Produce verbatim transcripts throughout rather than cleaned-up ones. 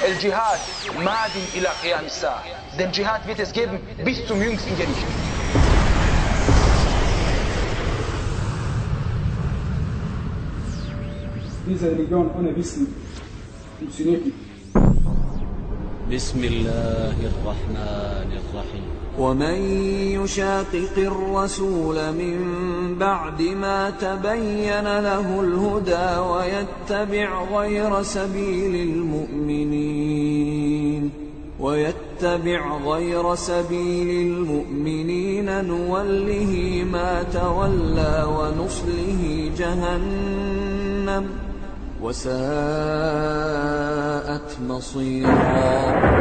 El Dschihad madin ila qiyam as-sa'a. Den Dschihad wird es geben bis zum jüngsten Gericht. Diese Religion ohne Wissen funktioniert nicht. بسم الله الرحمن الرحيم ومن يشاقق الرسول من بعد ما تبين له الهدى ويتبع غير سبيل المؤمنين ويتبع غير سبيل المؤمنين نوله ما تولى ونصله جهنم وساءت مصيرا.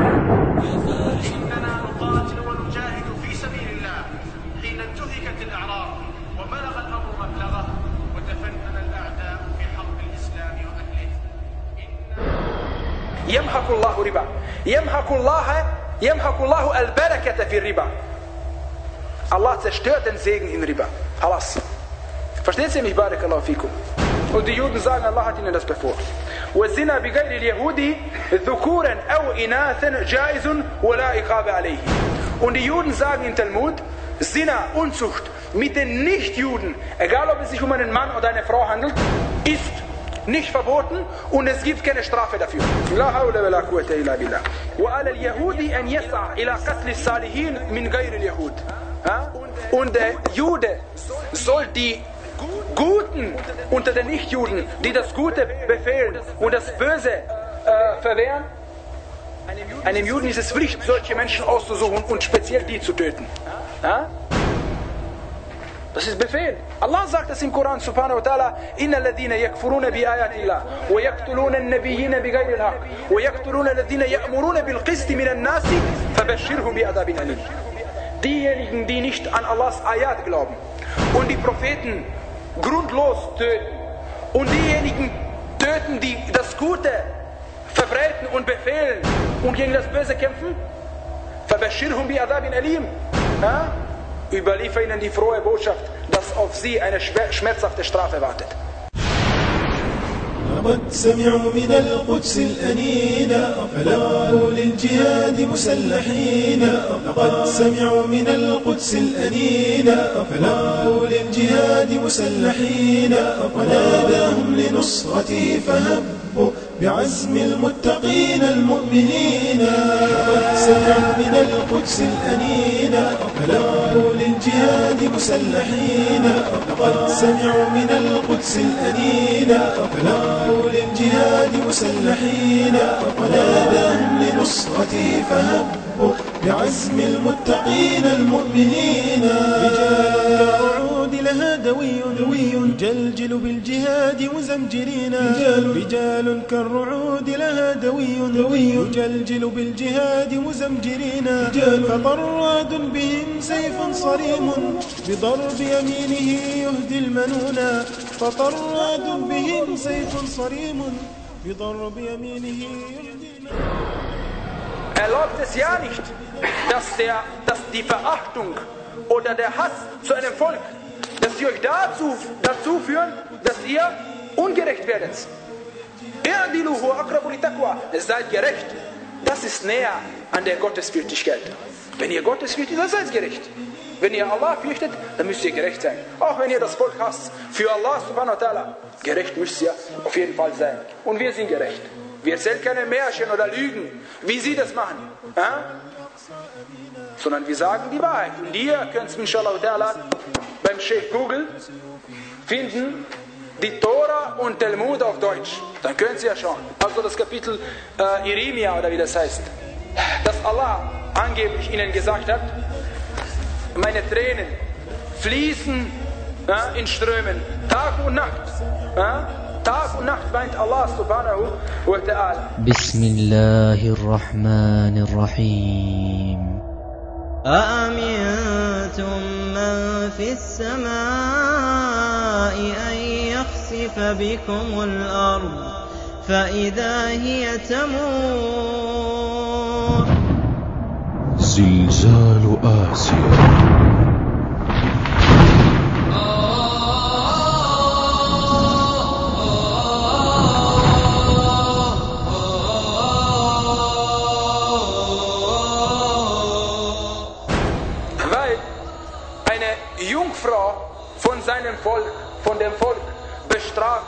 إننا نقاتل ونجاهد في سبيل الله حين انتهكت الأعراض وبلغ الأمر مبلغه وتفنن الأعداء في حرب الإسلام وأهله. يمحق الله ربا يمحق الله يمحق الله البركة في الربا. Allah zerstört den Segen in Riba. Halas. Versteht ihr mich? Barakallahu fikum. Und die Juden sagen, Allah hat ihnen das befohlen. والزنا بغير اليهود ذكورا أو إناثا جائز ولا عقاب عليه. Und die Juden sagen im Talmud, Zina, Unzucht mit den Nichtjuden, egal ob es sich um einen Mann oder eine Frau handelt, ist nicht verboten und es gibt keine Strafe dafür. لا حول ولا قوة إلا بالله. وعلى اليهود أن يسعى إلى قتل الصالحين من غير اليهود. Und der Jude soll die Guten unter den Nichtjuden, die das Gute befehlen und das Böse äh, verwehren, einem Juden ist es Pflicht, solche Menschen auszusuchen und speziell die zu töten. Ja? Das ist Befehl. Allah sagt es im Koran subhanahu wa ta'ala, Inna alladhina yakfuruna bi ayatillah wa yaqtuluna an-nabiyyina bighayri al-haqq wa yaqtuluna alladhina ya'muruna bil qisti min an-nasi fabashshirhum bi adhabin alim. Diejenigen, die nicht an Allahs Ayat glauben und die Propheten grundlos töten und diejenigen töten, die das Gute verbreiten und befehlen und gegen das Böse kämpfen, فَبَشِّرْهُمْ بِعَذَابٍ أَلِيمٍ, überliefer ihnen die frohe Botschaft, dass auf sie eine schmerzhafte Strafe wartet. لقد سمعوا من القدس الأنينا فلقوا للجهاد مسلحين. لقد سمعوا من القدس الأنينا فلقوا للجهاد مسلحين وناداهم لنصرته فهبوا بعزم المتقين المؤمنين. لقد سمعوا من القدس الأنينا فلقوا للجهاد مسلحين. لقد سمعوا من القدس الأنينا فلقوا للجهاد مسلحين وناداهم لنصرته فهبوا بعزم المتقين المؤمنين. رجال كالرعود لها دوي دوي جلجل بالجهاد مزمجرين. رجال كالرعود لها دوي دوي جلجل بالجهاد مزمجرين. فطراد بهم سيف صريم بضرب يمينه يهدي المنونا. فطراد بهم سيف صريم بضرب يمينه يهدي المنونا. Erlaubt es ja nicht, dass, der, dass die Verachtung oder der Hass zu einem Volk, dass sie euch dazu, dazu führen, dass ihr ungerecht werdet. Seid gerecht. Das ist näher an der Gottesfürchtigkeit. Wenn ihr Gottesfürchtig seid, seid gerecht. Wenn ihr Allah fürchtet, dann müsst ihr gerecht sein. Auch wenn ihr das Volk hasst, für Allah subhanahu wa ta'ala, gerecht müsst ihr auf jeden Fall sein. Und wir sind gerecht. Wir erzählen keine Märchen oder Lügen, wie sie das machen. Ja? Sondern wir sagen die Wahrheit. Und ihr könnt es inshallah beim Sheikh Google finden, die Tora und Talmud auf Deutsch. Dann können Sie ja schauen. Also das Kapitel äh, Jeremia oder wie das heißt. Dass Allah angeblich ihnen gesagt hat, meine Tränen fließen ja, in Strömen, Tag und Nacht. Ja? Tag und Nacht weint Allah subhanahu wa ta'ala. Bismillahirrahmanirrahim. أأمنتم من في السماء أن يخسف بكم الأرض فإذا هي تمور. زلزال آسيا.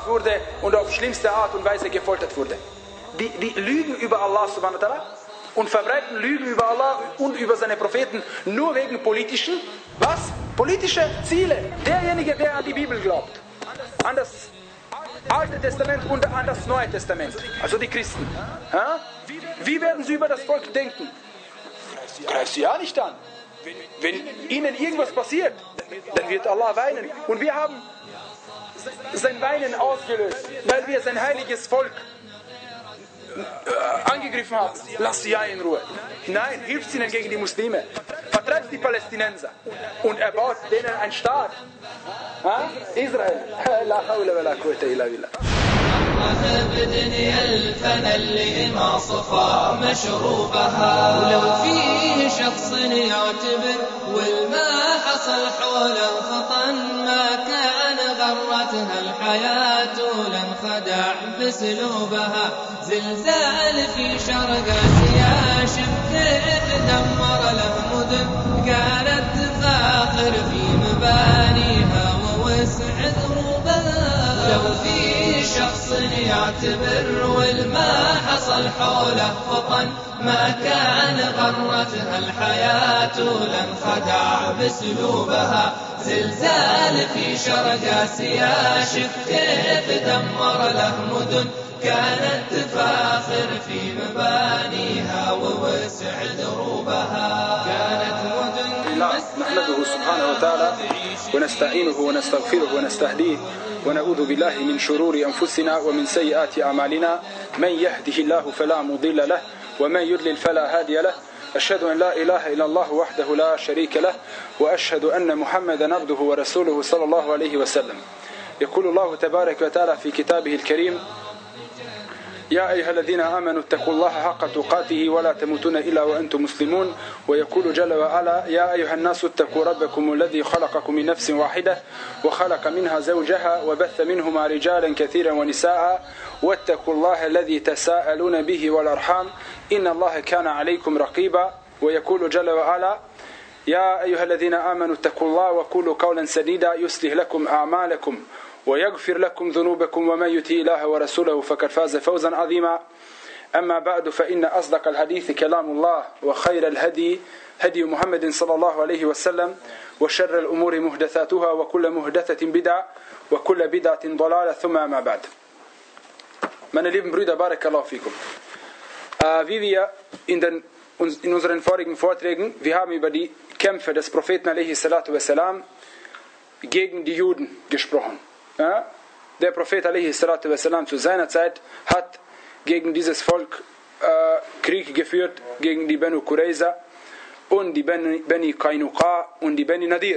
umgebracht wurde und auf schlimmste Art und Weise gefoltert wurde. Die, die lügen über Allah subhanahu wa ta'ala und verbreiten Lügen über Allah und über seine Propheten nur wegen politischen, was? Politische Ziele. Derjenige, der an die Bibel glaubt, an das Alte Testament und an das Neue Testament, also die Christen. Ja? Wie werden sie über das Volk denken? Greif sie ja nicht an. Wenn ihnen irgendwas passiert, dann wird Allah weinen. Und wir haben sein Weinen ausgelöst, weil wir sein heiliges Volk angegriffen haben. Lass sie ja in Ruhe. Nein, hilft ihnen gegen die Muslime. Vertreibt die Palästinenser. Und er baut denen einen Staat. Ha? Israel. La hawla wa la quwwata illa billah. بدنيا الفنا اللي ما صفى مشروبها ولو فيه شخص يعتبر والما حصل حوله خطا ما كان غرتها الحياة لانخدع بسلوبها زلزال في شرق اسيا شبكة دمر له مدن كانت تفاخر في مبانيها ووسع دروبها لو في شخص يعتبر والما حصل حوله خطا ما كان غرتها الحياة لانخدع بسلوبها زلزال في شرق اسيا شف كيف دمر له مدن كانت تفاخر في مبانيها ووسع دروبها كانت مدن نحمده سبحانه وتعالى ونستعينه ونستغفره ونستهديه ونعوذ بالله من شرور أنفسنا ومن سيئات أعمالنا من يهده الله فلا مضل له ومن يضلل فلا هادي له أشهد أن لا إله إلا الله وحده لا شريك له وأشهد أن محمدا عبده ورسوله صلى الله عليه وسلم. يقول الله تبارك وتعالى في كتابه الكريم: يا أيها الذين آمنوا اتقوا الله حق تقاته ولا تموتون إلا وأنتم مسلمون. ويقول جل وعلا: يا أيها الناس اتقوا ربكم الذي خلقكم من نفس واحدة وخلق منها زوجها وبث منهما رجالا كثيرا ونساء واتقوا الله الذي تساءلون به والأرحام إن الله كان عليكم رقيبا. ويقول جل وعلا: يا أيها الذين آمنوا اتقوا الله وقولوا قولا سديدا يصلح لكم أعمالكم ويغفر لكم ذنوبكم ومن يطع الله ورسوله فقد فاز فوزا عظيما. أما بعد فإن أصدق الحديث كلام الله وخير الهدي هدي محمد صلى الله عليه وسلم وشر الأمور محدثاتها وكل محدثة بدعة وكل بدعة ضلالة ثم أما بعد. Meine lieben Brüder, Barakallahu fikum. Äh, wie wir in, den, in unseren vorigen Vorträgen, wir haben über die Kämpfe des Propheten alaihi salatu wassalam gegen die Juden gesprochen. Ja? Der Prophet alaihi salatu wassalam zu seiner Zeit hat gegen dieses Volk äh, Krieg geführt, gegen die Banu Qurayza und die Bani, Bani Qainuqa und die Bani Nadir.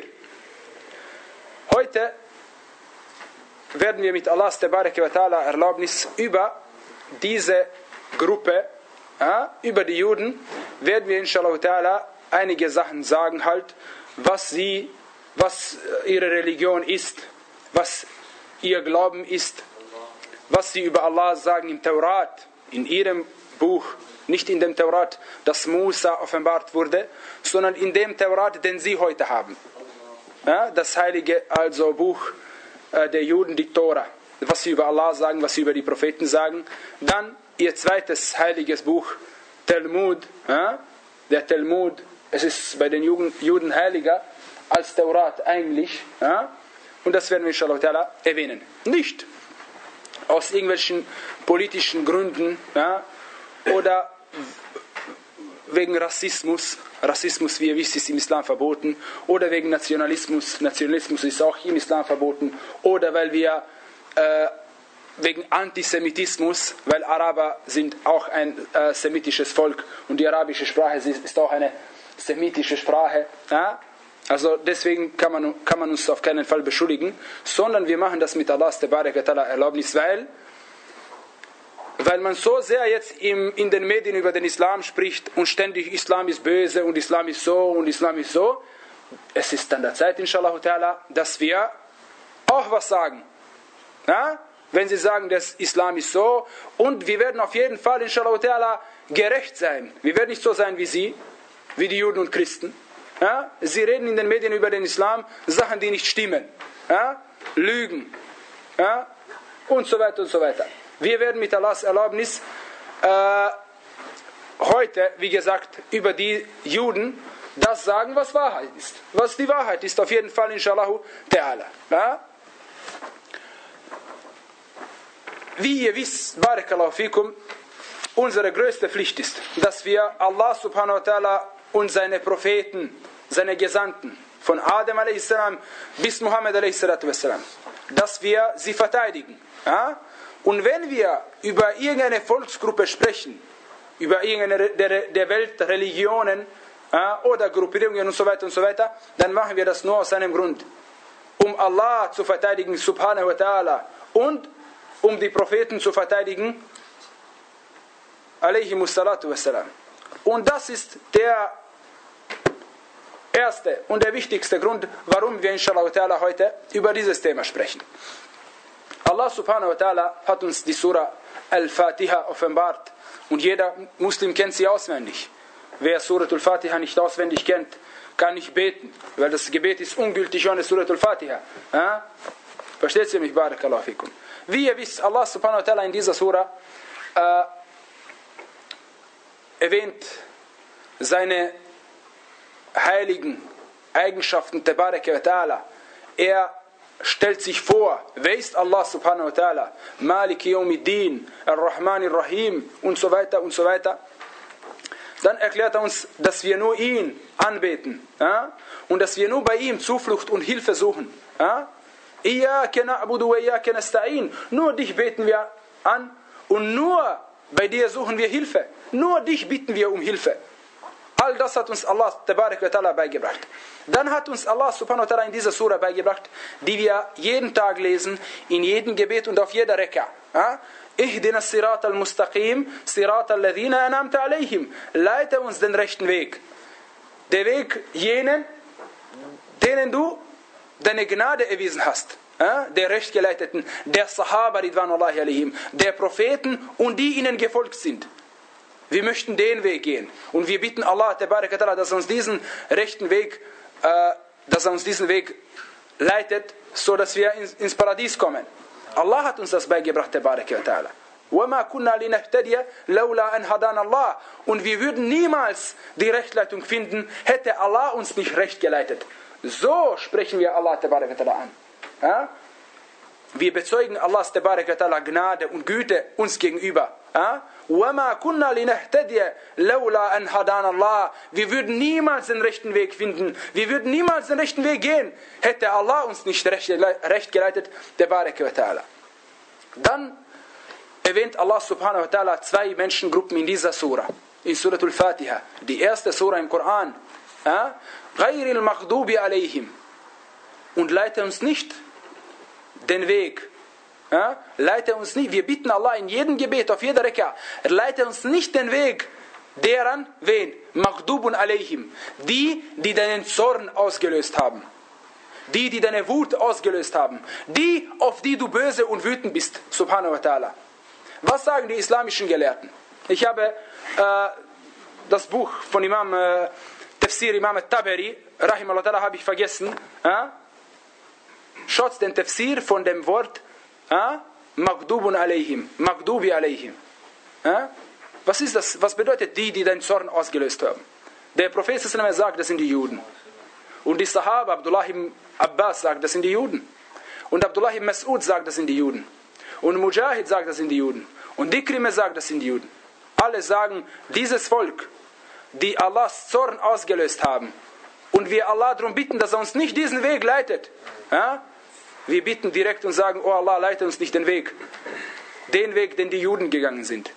Heute werden wir mit Allahs Tabaraka wa Ta'ala Erlaubnis über diese Gruppe, ja, über die Juden, werden wir inshallah ta'ala einige Sachen sagen, halt, was sie, was ihre Religion ist, was ihr Glauben ist, was sie über Allah sagen im Taurat, in ihrem Buch, nicht in dem Taurat, das Musa offenbart wurde, sondern in dem Taurat, den sie heute haben. Ja, das heilige also Buch äh, der Juden, die Tora, was sie über Allah sagen, was sie über die Propheten sagen. Dann ihr zweites heiliges Buch, Talmud, ja, der Talmud, es ist bei den Juden, Juden heiliger als Taurat eigentlich, ja, und das werden wir inshallah ta'ala erwähnen. Nicht aus irgendwelchen politischen Gründen, ja, oder wegen Rassismus, Rassismus, wie ihr wisst, ist im Islam verboten, oder wegen Nationalismus, Nationalismus ist auch im Islam verboten, oder weil wir äh, wegen Antisemitismus, weil Araber sind auch ein äh, semitisches Volk und die arabische Sprache ist, ist auch eine semitische Sprache. Ja? Also deswegen kann man, kann man uns auf keinen Fall beschuldigen, sondern wir machen das mit Allahs Tabaraka Ta'ala Erlaubnis, weil Weil man so sehr jetzt im, in den Medien über den Islam spricht und ständig Islam ist böse und Islam ist so und Islam ist so. Es ist an der Zeit, inshallah ta'ala, dass wir auch was sagen. Ja? Wenn sie sagen, dass Islam ist so, und wir werden auf jeden Fall, inshallah ta'ala, gerecht sein. Wir werden nicht so sein wie sie, wie die Juden und Christen. Ja? Sie reden in den Medien über den Islam Sachen, die nicht stimmen. Ja? Lügen. Ja? und so weiter und so weiter. Wir werden mit Allahs Erlaubnis äh, heute, wie gesagt, über die Juden das sagen, was Wahrheit ist. Was die Wahrheit ist, auf jeden Fall, inshallah ta'ala. Ja? Wie ihr wisst, barakallahu fikum, unsere größte Pflicht ist, dass wir Allah subhanahu wa ta'ala und seine Propheten, seine Gesandten, von Adam a s. bis Muhammad a s, dass wir sie verteidigen. Ja? Und wenn wir über irgendeine Volksgruppe sprechen, über irgendeine der, der Welt, Religionen ja, oder Gruppierungen und so weiter und so weiter, dann machen wir das nur aus einem Grund. Um Allah zu verteidigen, subhanahu wa ta'ala, und um die Propheten zu verteidigen, alayhimus salatu wassalam. Und das ist der erste und der wichtigste Grund, warum wir inshallah ta'ala heute über dieses Thema sprechen. Allah subhanahu wa ta'ala hat uns die Surah Al-Fatiha offenbart und jeder Muslim kennt sie auswendig. Wer Surah Al-Fatiha nicht auswendig kennt, kann nicht beten, weil das Gebet ist ungültig ohne Surah Al-Fatiha. Ja? Versteht ihr mich? Barakallahu fikum. Wie ihr wisst, Allah subhanahu wa ta'ala in dieser Surah äh, erwähnt seine heiligen Eigenschaften, Tabaraka wa ta'ala. Er stellt sich vor, wer ist Allah subhanahu wa ta'ala? Maliki yawmiddin, Ar-Rahman Ar-Rahim und so weiter und so weiter. Dann erklärt er uns, dass wir nur ihn anbeten, ja? Und dass wir nur bei ihm Zuflucht und Hilfe suchen. Ja? Iyyaka na'budu wa iyyaka nasta'in. Nur dich beten wir an und nur bei dir suchen wir Hilfe. Nur dich bitten wir um Hilfe. All das hat uns Allah tabarak wa ta'ala beigebracht. Dann hat uns Allah subhanahu wa ta'ala in dieser Surah beigebracht, die wir jeden Tag lesen, in jedem Gebet und auf jeder Reka. Ja? Ihdina sirat al-mustaqim, sirat al-ladhina anamta alayhim. Leite uns den rechten Weg. Der Weg jenen, denen du deine Gnade erwiesen hast. Ja? Der Rechtgeleiteten, der Sahaba ridwanullahi alayhim, der Propheten und die ihnen gefolgt sind. Wir möchten den Weg gehen. Und wir bitten Allah, dass er uns diesen rechten Weg, äh, dass er uns diesen Weg leitet, so dass wir ins, ins Paradies kommen. Allah hat uns das beigebracht, ta'ala. وَمَا كُنَّا لِنَهْتَدِيَ لَوْلَا أَنْ هَدَانَ اللَّهُ. Und wir würden niemals die Rechtleitung finden, hätte Allah uns nicht recht geleitet. So sprechen wir Allah ta'ala an. Ja? Wir bezeugen Allahs ta'ala Gnade und Güte uns gegenüber. Ja? وَمَا كُنَّا لِنَهْتَدِيَ لَوْلَا أَنْ هَدَانَ اللَّهُ. Wir würden niemals den rechten Weg finden. Wir würden niemals den rechten Weg gehen, hätte Allah uns nicht recht, recht geleitet. Ta'ala. Dann erwähnt Allah subhanahu wa ta'ala zwei Menschengruppen in dieser Surah. In Surah Al-Fatiha. Die erste Surah im Koran. غَيْرِ الْمَغْضُوبِ عَلَيْهِمْ. Und leite uns nicht den Weg. Ja? Leite uns nicht, wir bitten Allah in jedem Gebet, auf jeder Reka, leite uns nicht den Weg deran, wen? Maghdubun alayhim. Die, die deinen Zorn ausgelöst haben. Die, die deine Wut ausgelöst haben. Die, auf die du böse und wütend bist. Subhanahu wa ta'ala. Was sagen die islamischen Gelehrten? Ich habe äh, das Buch von Imam äh, Tafsir Imam al-Tabari, rahimahullah ta'ala, habe ich vergessen. Äh? Schaut den Tafsir von dem Wort Ah? Magdubun alayhim, Magdubi alayhim. Ah? Was ist das? Was bedeutet die, die den Zorn ausgelöst haben? Der Prophet sagt, das sind die Juden. Und die Sahaba, Abdullah ibn Abbas sagt, das sind die Juden. Und Abdullah ibn Mas'ud sagt, das sind die Juden. Und Mujahid sagt, das sind die Juden. Und Ikrime sagt, das sind die Juden. Alle sagen, dieses Volk, die Allahs Zorn ausgelöst haben, und wir Allah darum bitten, dass er uns nicht diesen Weg leitet. Ah? Wir bitten direkt und sagen, oh Allah, leite uns nicht den Weg. Den Weg, den die Juden gegangen sind.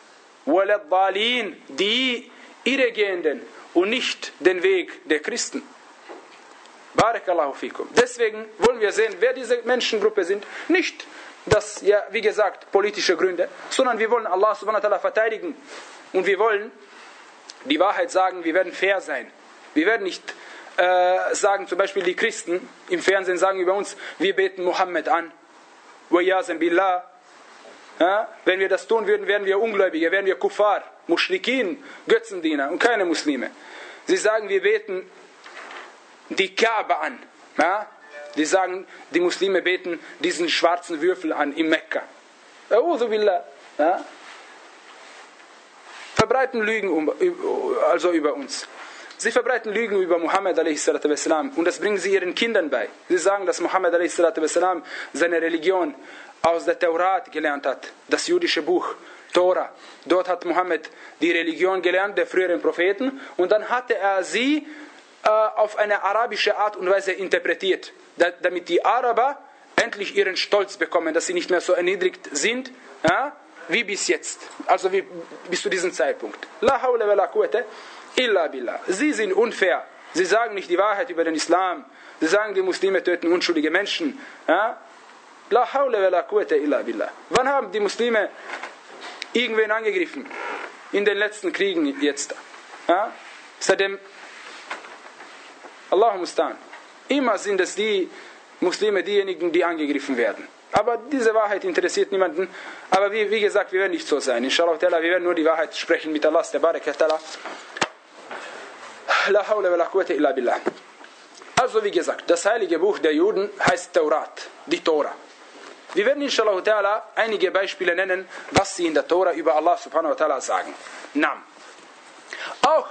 Die Irregehenden und nicht den Weg der Christen. Barakallahu fikum. Deswegen wollen wir sehen, wer diese Menschengruppe sind. Nicht, das, ja, wie gesagt, politische Gründe, sondern wir wollen Allah subhanahu wa ta'ala verteidigen. Und wir wollen die Wahrheit sagen, wir werden fair sein. Wir werden nicht Äh, sagen zum Beispiel die Christen im Fernsehen, sagen über uns, wir beten Mohammed an. billah. Ja, wenn wir das tun würden, wären wir Ungläubige, wären wir Kuffar, Mushrikin, Götzendiener und keine Muslime. Sie sagen, wir beten die Kaaba an. Ja? Die sagen, die Muslime beten diesen schwarzen Würfel an in Mekka. A'udhu billah. Ja? Verbreiten Lügen um, also über uns. Sie verbreiten Lügen über Muhammad a s. und das bringen sie ihren Kindern bei. Sie sagen, dass Muhammad a s. seine Religion aus der Taurat gelernt hat, das jüdische Buch Tora. Dort hat Muhammad die Religion gelernt, der früheren Propheten, und dann hatte er sie äh, auf eine arabische Art und Weise interpretiert, da, damit die Araber endlich ihren Stolz bekommen, dass sie nicht mehr so erniedrigt sind, ja, wie bis jetzt, also wie bis zu diesem Zeitpunkt. La hawla wa la quwwata illa billah. Sie sind unfair. Sie sagen nicht die Wahrheit über den Islam. Sie sagen, die Muslime töten unschuldige Menschen. Ja? La hawla wa la quwwata illa billah. Wann haben die Muslime irgendwen angegriffen? In den letzten Kriegen jetzt. Ja? Seitdem, Allahu mustan. Immer sind es die Muslime, diejenigen, die angegriffen werden. Aber diese Wahrheit interessiert niemanden. Aber wie, wie gesagt, wir werden nicht so sein. Inshallah, wir werden nur die Wahrheit sprechen mit Allah. La hawla wa la quwwata illa billah. Also wie gesagt, das heilige Buch der Juden heißt Taurat, die Tora. Wir werden inshallah ta'ala einige Beispiele nennen, was sie in der Tora über Allah subhanahu wa ta'ala sagen. Nam. Auch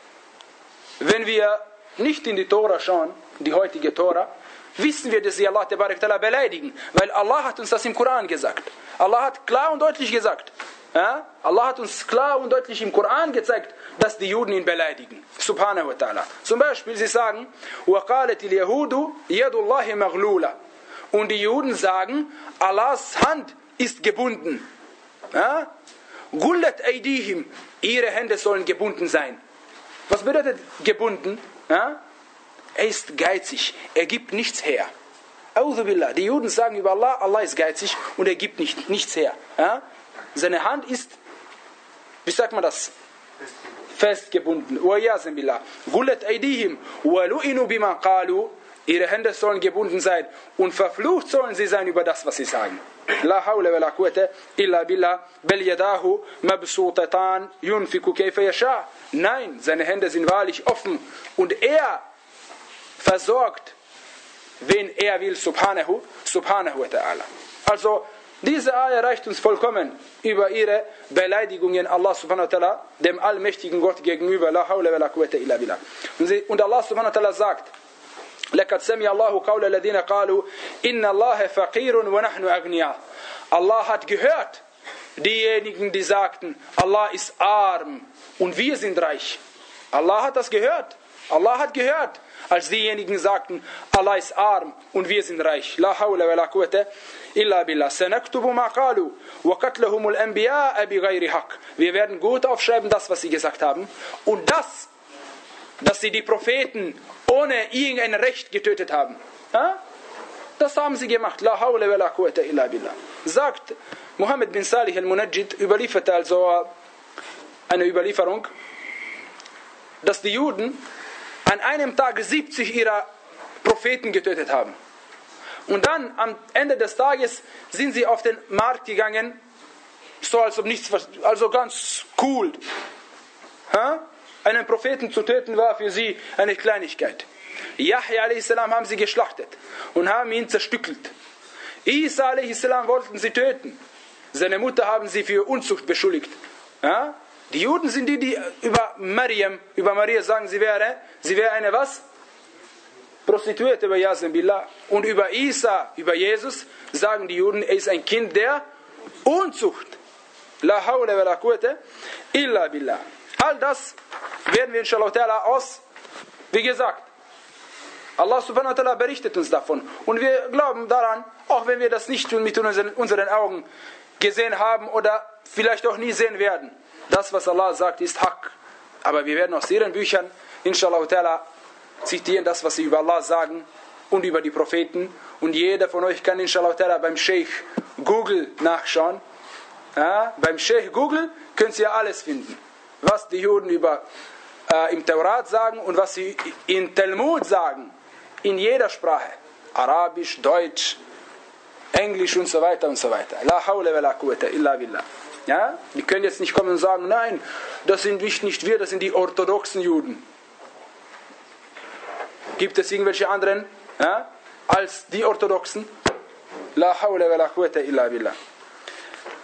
wenn wir nicht in die Tora schauen, die heutige Tora, wissen wir, dass sie Allah ta'ala beleidigen, weil Allah hat uns das im Koran gesagt. Allah hat klar und deutlich gesagt, ja? Allah hat uns klar und deutlich im Koran gezeigt, dass die Juden ihn beleidigen. Subhanahu wa ta'ala. Zum Beispiel, sie sagen, وَقَالَتِ الْيَهُودُ يَدُ اللَّهِ مَغْلُولَ. Und die Juden sagen, Allahs Hand ist gebunden. Ja? Gullat aydihim. Ihre Hände sollen gebunden sein. Was bedeutet gebunden? Ja? Er ist geizig. Er gibt nichts her. A'udhu billah. Die Juden sagen über Allah, Allah ist geizig und er gibt nicht, nichts her. Ja? Seine Hand ist, wie sagt man das? Festgebunden. Wa'yazim billah. Gullat aydihim wa lu'inu bima qalu. Ihre Hände sollen gebunden sein und verflucht sollen sie sein über das, was sie sagen. La hawla wa la quwwata illa billah bal yadahu mabsutatan yunfiku kayfa yasha. Nein, seine Hände sind wahrlich offen und er versorgt, wen er will, subhanahu, subhanahu wa ta'ala. Also, diese Ayah reicht uns vollkommen über ihre Beleidigungen Allah subhanahu wa ta'ala, dem allmächtigen Gott gegenüber. La hawla wa la quwwata illa billah. Und Allah subhanahu wa ta'ala sagt, لَقَدْ سَمِعَ اللَّهُ قَوْلَ الَّذِينَ قَالُوا إِنَّ اللَّهَ فَقِيرٌ وَنَحْنُ أَغْنِيَاءٌ. Allah hat gehört, diejenigen, die sagten, Allah ist arm und wir sind reich. Allah hat das gehört. Allah hat gehört, als diejenigen sagten, Allah ist arm und wir sind reich. La hawla wa la quwwata illa billah. Sanaktubu ma qalu wa qatlahum al-anbiya'a bighayri haqq. Wir werden gut aufschreiben, das, was sie gesagt haben. Und das, dass sie die Propheten ohne irgendein Recht getötet haben. Ja? Das haben sie gemacht. La hawla wa la quwwata illa billah. Sagt Muhammad bin Salih al-Munajjid, überlieferte also eine Überlieferung, dass die Juden an einem Tag siebzig ihrer Propheten getötet haben. Und dann am Ende des Tages sind sie auf den Markt gegangen, so als ob nichts, also ganz cool. Ha? Einen Propheten zu töten war für sie eine Kleinigkeit. Yahya a s. haben sie geschlachtet und haben ihn zerstückelt. Isa a s. wollten sie töten. Seine Mutter haben sie für Unzucht beschuldigt. Ja? Die Juden sind die, die über Maryam, über Maria sagen, sie wäre, sie wäre eine was? Prostituierte, über Yazim Billah. Und über Isa, über Jesus, sagen die Juden, er ist ein Kind der Unzucht. La hawla wa la quwwata illa billah. All das werden wir inshallah ta'ala aus, wie gesagt, Allah subhanahu wa ta'ala berichtet uns davon. Und wir glauben daran, auch wenn wir das nicht mit unseren, unseren Augen gesehen haben oder vielleicht auch nie sehen werden. Das, was Allah sagt, ist Haqq. Aber wir werden aus ihren Büchern, inshallah ta'ala, zitieren das, was sie über Allah sagen und über die Propheten. Und jeder von euch kann inshallah ta'ala beim Sheikh Google nachschauen. Ja, beim Sheikh Google können Sie ja alles finden. Was die Juden über, äh, im Taurat sagen und was sie in Talmud sagen. In jeder Sprache. Arabisch, Deutsch, Englisch und so weiter und so weiter. La hawla wa la quwwata illa billah. Ja? Die können jetzt nicht kommen und sagen, nein, das sind nicht, nicht wir, das sind die orthodoxen Juden. Gibt es irgendwelche anderen, ja, als die Orthodoxen? La hawla wa la quwwata illa billah.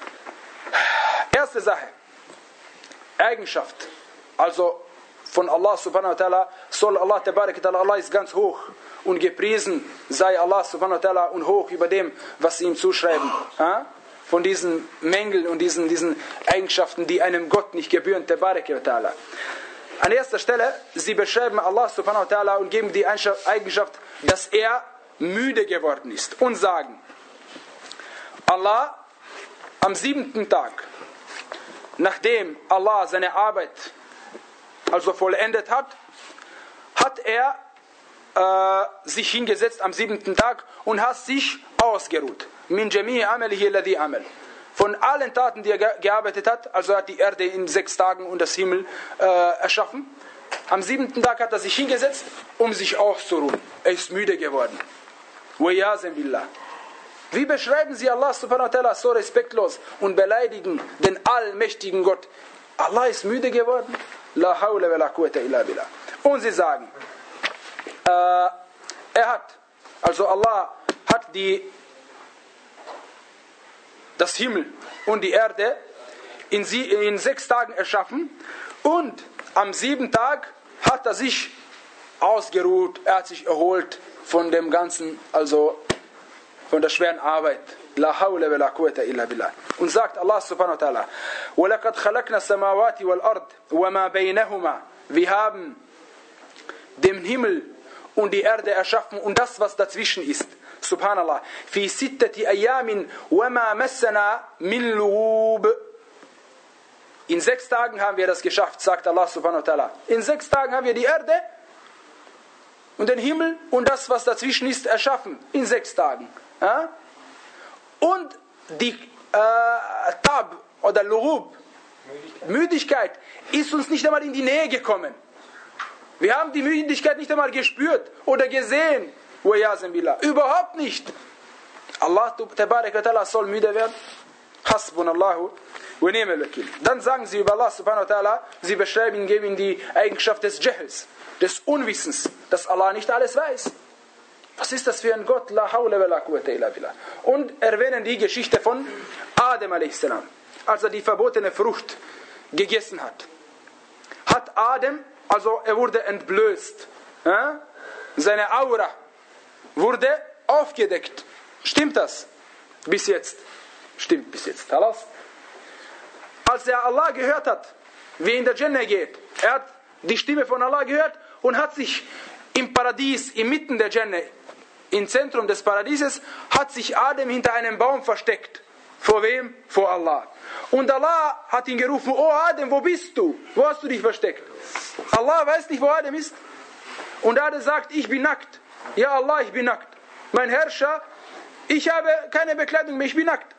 erste Sache, Eigenschaft, also von Allah subhanahu wa ta'ala, soll Allah tabarak wa ta'ala, Allah ist ganz hoch und gepriesen sei Allah subhanahu wa ta'ala und hoch über dem, was sie ihm zuschreiben. Ja? Von diesen Mängeln und diesen, diesen Eigenschaften, die einem Gott nicht gebühren, tabarak wa ta'ala. An erster Stelle, sie beschreiben Allah subhanahu wa ta'ala und geben die Eigenschaft, dass er müde geworden ist und sagen, Allah am siebten Tag, nachdem Allah seine Arbeit also vollendet hat, hat er äh, sich hingesetzt am siebten Tag und hat sich ausgeruht. Min jami'i amalihi alladhi amal. Von allen Taten, die er ge gearbeitet hat, also hat die Erde in sechs Tagen und das Himmel äh, erschaffen. Am siebten Tag hat er sich hingesetzt, um sich auszuruhen. Er ist müde geworden. Wa yazim billah. Wie beschreiben sie Allah subhanahu wa ta'ala so respektlos und beleidigen den allmächtigen Gott? Allah ist müde geworden? La hawla wa la quwwata illa billah. Und sie sagen, äh, er hat, also Allah hat die, das Himmel und die Erde in, sie, in sechs Tagen erschaffen und am siebten Tag hat er sich ausgeruht, er hat sich erholt von dem Ganzen, also von der schweren Arbeit. La hawla wa la quwwata illa billah. Und sagt Allah subhanahu wa ta'ala, وَلَقَدْ خَلَقْنَا السَّمَاوَاتِ وَالْأَرْضِ وَمَا بَيْنَهُمَا. Wir haben den Himmel und die Erde erschaffen und das, was dazwischen ist. Subhanallah. فِي سِتَّةِ أَيَّامٍ وَمَا مَسَّنَا مِنْ لُغُوبٍ. In sechs Tagen haben wir das geschafft, sagt Allah subhanahu wa ta'ala. In sechs Tagen haben wir die Erde und den Himmel und das, was dazwischen ist, erschaffen. In sechs Tagen. Ja? Und die äh, Tab oder Lurub, Müdigkeit, ist uns nicht einmal in die Nähe gekommen. Wir haben die Müdigkeit nicht einmal gespürt oder gesehen. Überhaupt nicht. Allah tabarak wa ta'ala soll müde werden. Hasbunallahu wa ni'mal wakil. Dann sagen sie über Allah subhanahu wa ta'ala, sie beschreiben, geben die Eigenschaft des Jahls, des Unwissens, dass Allah nicht alles weiß. Was ist das für ein Gott? La hawla wa la quwwata illa billah. Und erwähnen die Geschichte von Adam a s, als er die verbotene Frucht gegessen hat. Hat Adam, also er wurde entblößt. Ja? Seine Aura wurde aufgedeckt. Stimmt das? Bis jetzt. Stimmt bis jetzt. Als er Allah gehört hat, wie in der Jannah geht, er hat die Stimme von Allah gehört und hat sich im Paradies, inmitten der Jannah, im Zentrum des Paradieses, hat sich Adam hinter einem Baum versteckt. Vor wem? Vor Allah. Und Allah hat ihn gerufen, oh Adam, wo bist du? Wo hast du dich versteckt? Allah weiß nicht, wo Adam ist. Und Adam sagt, ich bin nackt. Ja Allah, ich bin nackt. Mein Herrscher, ich habe keine Bekleidung mehr, ich bin nackt.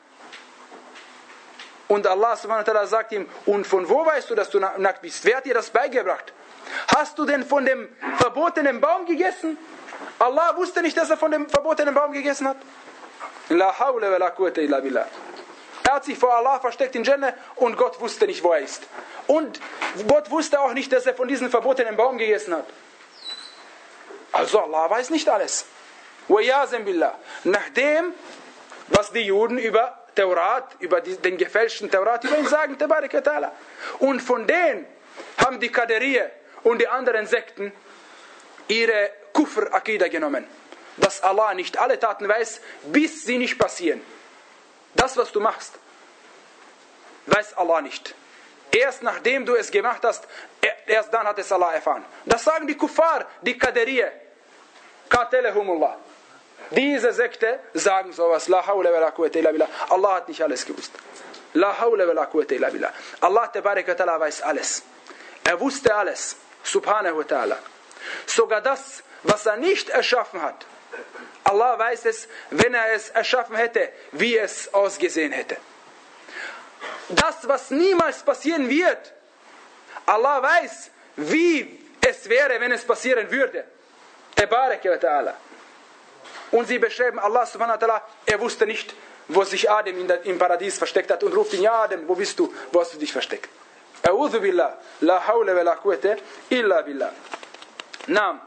Und Allah subhanahu wa ta'ala sagt ihm, und von wo weißt du, dass du nackt bist? Wer hat dir das beigebracht? Hast du denn von dem verbotenen Baum gegessen? Allah wusste nicht, dass er von dem verbotenen Baum gegessen hat. La hawla wa la quwwata illa billah. Er hat sich vor Allah versteckt in Jannah und Gott wusste nicht, wo er ist. Und Gott wusste auch nicht, dass er von diesem verbotenen Baum gegessen hat. Also Allah weiß nicht alles. Wa yazim billah. Nachdem, was die Juden über Taurat, über die, den gefälschten Taurat über ihn sagen, tabarak wa ta'ala. Und von denen haben die Qadiriyya und die anderen Sekten ihre Kufr-Akida genommen. Dass Allah nicht alle Taten weiß, bis sie nicht passieren. Das, was du machst, weiß Allah nicht. Erst nachdem du es gemacht hast, erst dann hat es Allah erfahren. Das sagen die Kuffar, die Qadiriyya. Qatelahumullah. Diese Sekte sagen sowas. La hawla wa la quwwata illa billah. Allah hat nicht alles gewusst. La hawla wa la quwwata illa billah. Allah tabarak wa ta'ala weiß alles. Er wusste alles. Subhanahu wa ta'ala. Sogar das, was er nicht erschaffen hat. Allah weiß es, wenn er es erschaffen hätte, wie es ausgesehen hätte. Das, was niemals passieren wird. Allah weiß, wie es wäre, wenn es passieren würde. Tabarak wa ta'ala. Und sie beschreiben Allah subhanahu wa ta'ala, er wusste nicht, wo sich Adam in der, im Paradies versteckt hat und ruft ihn, ja Adam, wo bist du? Wo hast du dich versteckt? A'udhu billah, la hawla wa la quwwata illa billah. Naam.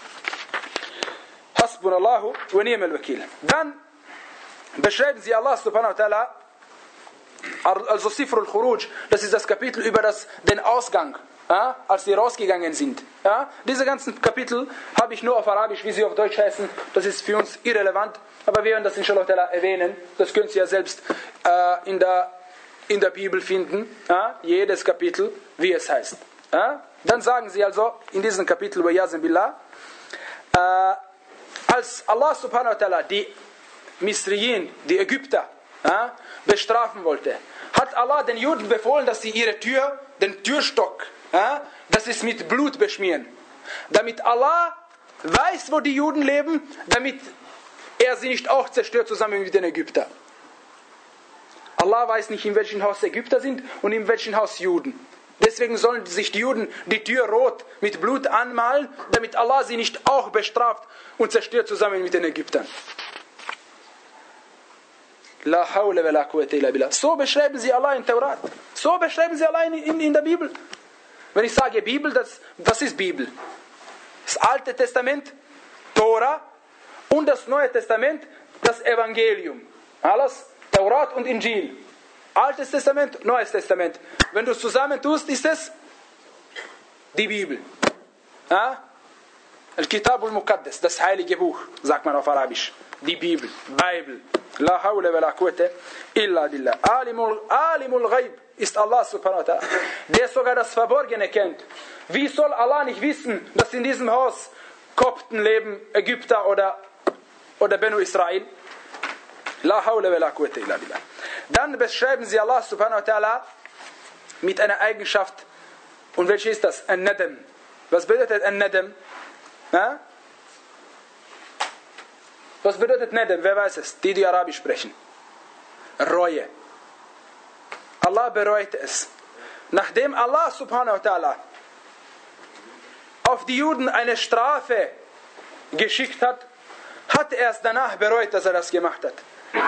Hasbunallahu wa ni'mal wakil. Dann beschreiben sie Allah subhanahu wa ta'ala Also Sifr al-Khuruj, das ist das Kapitel über das, den Ausgang, ja, als die rausgegangen sind. Ja. Diese ganzen Kapitel habe ich nur auf Arabisch, wie sie auf Deutsch heißen. Das ist für uns irrelevant, aber wir werden das inshallah erwähnen. Das könnt ihr ja selbst äh, in, der, in der Bibel finden, ja, jedes Kapitel, wie es heißt. Ja. Dann sagen sie also in diesem Kapitel, وَيَازِمْ بِاللَّهِ, äh, als Allah subhanahu wa ta'ala die Misriyin, die Ägypter, ja, bestrafen wollte, hat Allah den Juden befohlen, dass sie ihre Tür, den Türstock, ja, das ist mit Blut beschmieren. Damit Allah weiß, wo die Juden leben, damit er sie nicht auch zerstört zusammen mit den Ägyptern. Allah weiß nicht, in welchem Haus Ägypter sind und in welchem Haus Juden. Deswegen sollen sich die Juden die Tür rot mit Blut anmalen, damit Allah sie nicht auch bestraft und zerstört zusammen mit den Ägyptern. La hawla wa la quwwata illa billah. So beschreiben sie Allah in Taurat. So beschreiben sie Allah in, in, in der Bibel. Wenn ich sage Bibel, das, was ist Bibel? Das Alte Testament, Tora, und das Neue Testament, das Evangelium. Alles, Taurat und Injil. Altes Testament, Neues Testament. Wenn du es zusammentust, ist es die Bibel. Ja? Al-Kitab al-Muqaddas, das heilige Buch, sagt man auf Arabisch. Die Bibel, Bible. La hawla wa la quwwata illa billah. Alimul, alimul Ghaib ist Allah subhanahu wa ta'ala, der sogar das Verborgene kennt. Wie soll Allah nicht wissen, dass in diesem Haus Kopten leben, Ägypter oder, oder Benu Israel? La hawla wa la quwwata illa billah. Dann beschreiben sie Allah subhanahu wa ta'ala mit einer Eigenschaft. Und welche ist das? An-Nadam. Was bedeutet An-Nadam? Ja? Was bedeutet Nadam? Wer weiß es? Die, die Arabisch sprechen. Reue. Allah bereut es. Nachdem Allah subhanahu wa ta'ala auf die Juden eine Strafe geschickt hat, hat er es danach bereut, dass er das gemacht hat.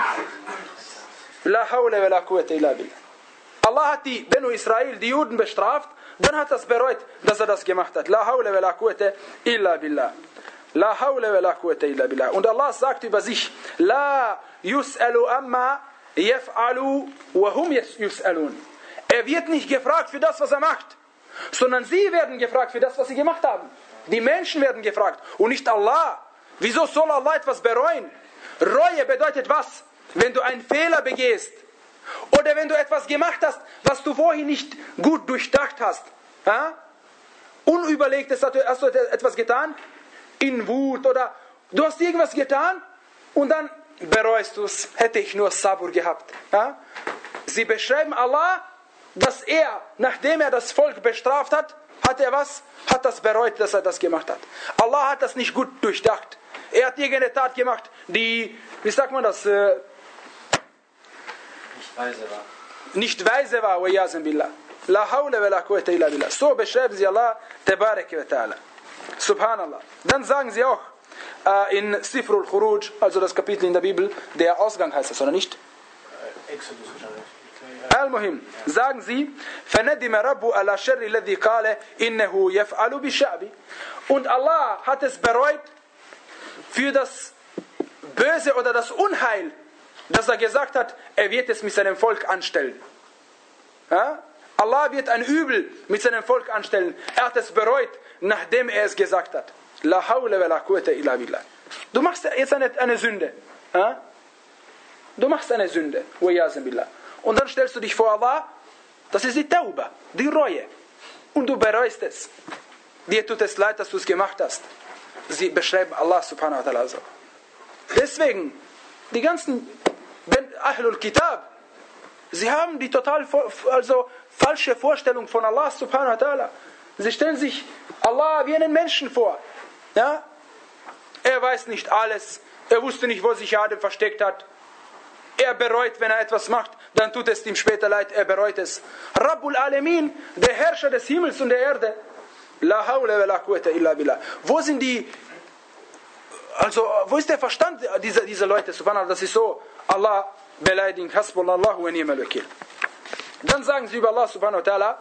La hawla wa la quwwata illa billah. Allah hat die Benu Israel, die Juden, bestraft, dann hat er es bereut, dass er das gemacht hat. La hawla wa la quwwata illa billah. La hawla wa la quwwata illa billah. Und Allah sagt über sich, La yus'alu amma yaf'alu wa hum yus'alun. Er wird nicht gefragt für das, was er macht, sondern sie werden gefragt für das, was sie gemacht haben. Die Menschen werden gefragt und nicht Allah. Wieso soll Allah etwas bereuen? Reue bedeutet was? Wenn du einen Fehler begehst oder wenn du etwas gemacht hast, was du vorhin nicht gut durchdacht hast, ja? Unüberlegt hast du, hast du etwas getan, in Wut oder du hast irgendwas getan und dann bereust du es, hätte ich nur Sabur gehabt. Ja? Sie beschreiben Allah, dass er, nachdem er das Volk bestraft hat, hat er was? Hat das bereut, dass er das gemacht hat. Allah hat das nicht gut durchdacht. Er hat irgendeine Tat gemacht, die, wie sagt man das, äh, nicht weise war. Nicht weise war, wa yazim billah. La hawla wa la quwwata illa billah. So beschreiben sie Allah, tabarak wa ta'ala. Subhanallah. Dann sagen sie auch äh, in Sifr al-Khuruj, also das Kapitel in der Bibel, der Ausgang heißt es, oder nicht? Exodus wahrscheinlich. Al-Muhim, sagen sie, فَنَدِمَ رَبُّ عَلَى شَرِّ الَّذِي قَالَ إِنَّهُ يَفْعَلُ بِالشَّعْبِ. Und Allah hat es bereut für das Böse oder das Unheil, dass er gesagt hat, er wird es mit seinem Volk anstellen. Ja? Allah wird ein Übel mit seinem Volk anstellen. Er hat es bereut, nachdem er es gesagt hat. La hawla wa la quwwata illa billah. Du machst jetzt eine, eine Sünde. Ja? Du machst eine Sünde. Wa yazim billah. Und dann stellst du dich vor Allah, das ist die Tauba, die Reue. Und du bereust es. Dir tut es leid, dass du es gemacht hast. Sie beschreiben Allah subhanahu wa ta'ala so. Deswegen, die ganzen Ahlul Kitab, sie haben die total also falsche Vorstellung von Allah subhanahu wa ta'ala. Sie stellen sich Allah wie einen Menschen vor. Ja? Er weiß nicht alles. Er wusste nicht, wo sich Adam versteckt hat. Er bereut, wenn er etwas macht, dann tut es ihm später leid, er bereut es. Rabbul Alamin, der Herrscher des Himmels und der Erde. La hawla wa la quwwata illa billah. Wo sind die, also wo ist der Verstand dieser, dieser Leute, subhanallah, das ist so, Allah beleidigen, hasbunallahu wa ni'mal wakil. Dann sagen sie über Allah subhanahu wa ta'ala,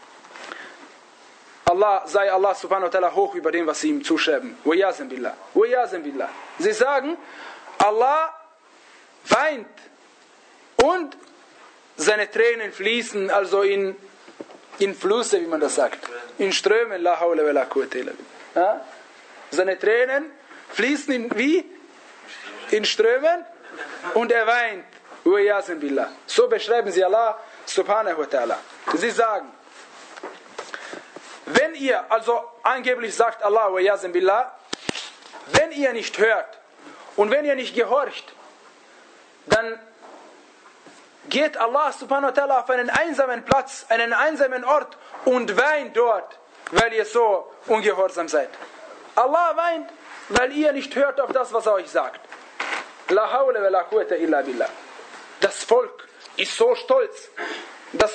Allah sei Allah subhanahu wa ta'ala hoch über dem, was sie ihm zuschreiben. Wa yazim billah. Wa yazim billah. Sie sagen, Allah weint und seine Tränen fließen, also in, in Flüsse, wie man das sagt, in Strömen, la hawla wa la quwwata illa billah. Ja? Seine Tränen fließen in, wie? In Strömen und er weint. Billah. So beschreiben sie Allah subhanahu wa ta'ala. Sie sagen, wenn ihr, also angeblich sagt Allah billah, wenn ihr nicht hört und wenn ihr nicht gehorcht, dann geht Allah subhanahu wa ta'ala auf einen einsamen Platz, einen einsamen Ort und weint dort, weil ihr so ungehorsam seid. Allah weint, weil ihr nicht hört auf das, was er euch sagt. La hawla wa la quwwata illa billah. Das Volk ist so stolz, dass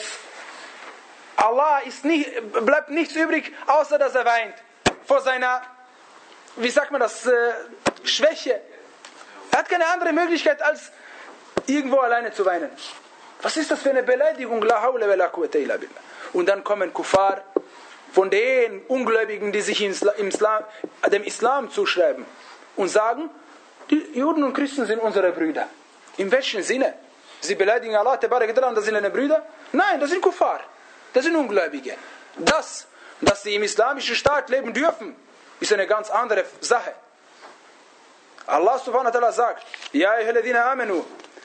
Allah ist nicht, bleibt nichts übrig, außer dass er weint vor seiner, wie sagt man das, äh, Schwäche. Er hat keine andere Möglichkeit, als irgendwo alleine zu weinen. Was ist das für eine Beleidigung? La hawla wa la quwwata illa billah. Und dann kommen Kuffar von den Ungläubigen, die sich im Islam, dem Islam zuschreiben und sagen, die Juden und Christen sind unsere Brüder. In welchem Sinne? Sie beleidigen Allah, und das sind eine Brüder? Nein, das sind Kuffar. Das sind Ungläubige. Das, dass sie im islamischen Staat leben dürfen, ist eine ganz andere Sache. Allah subhanahu wa ta'ala sagt, Ja ayyuhalladhina amanu,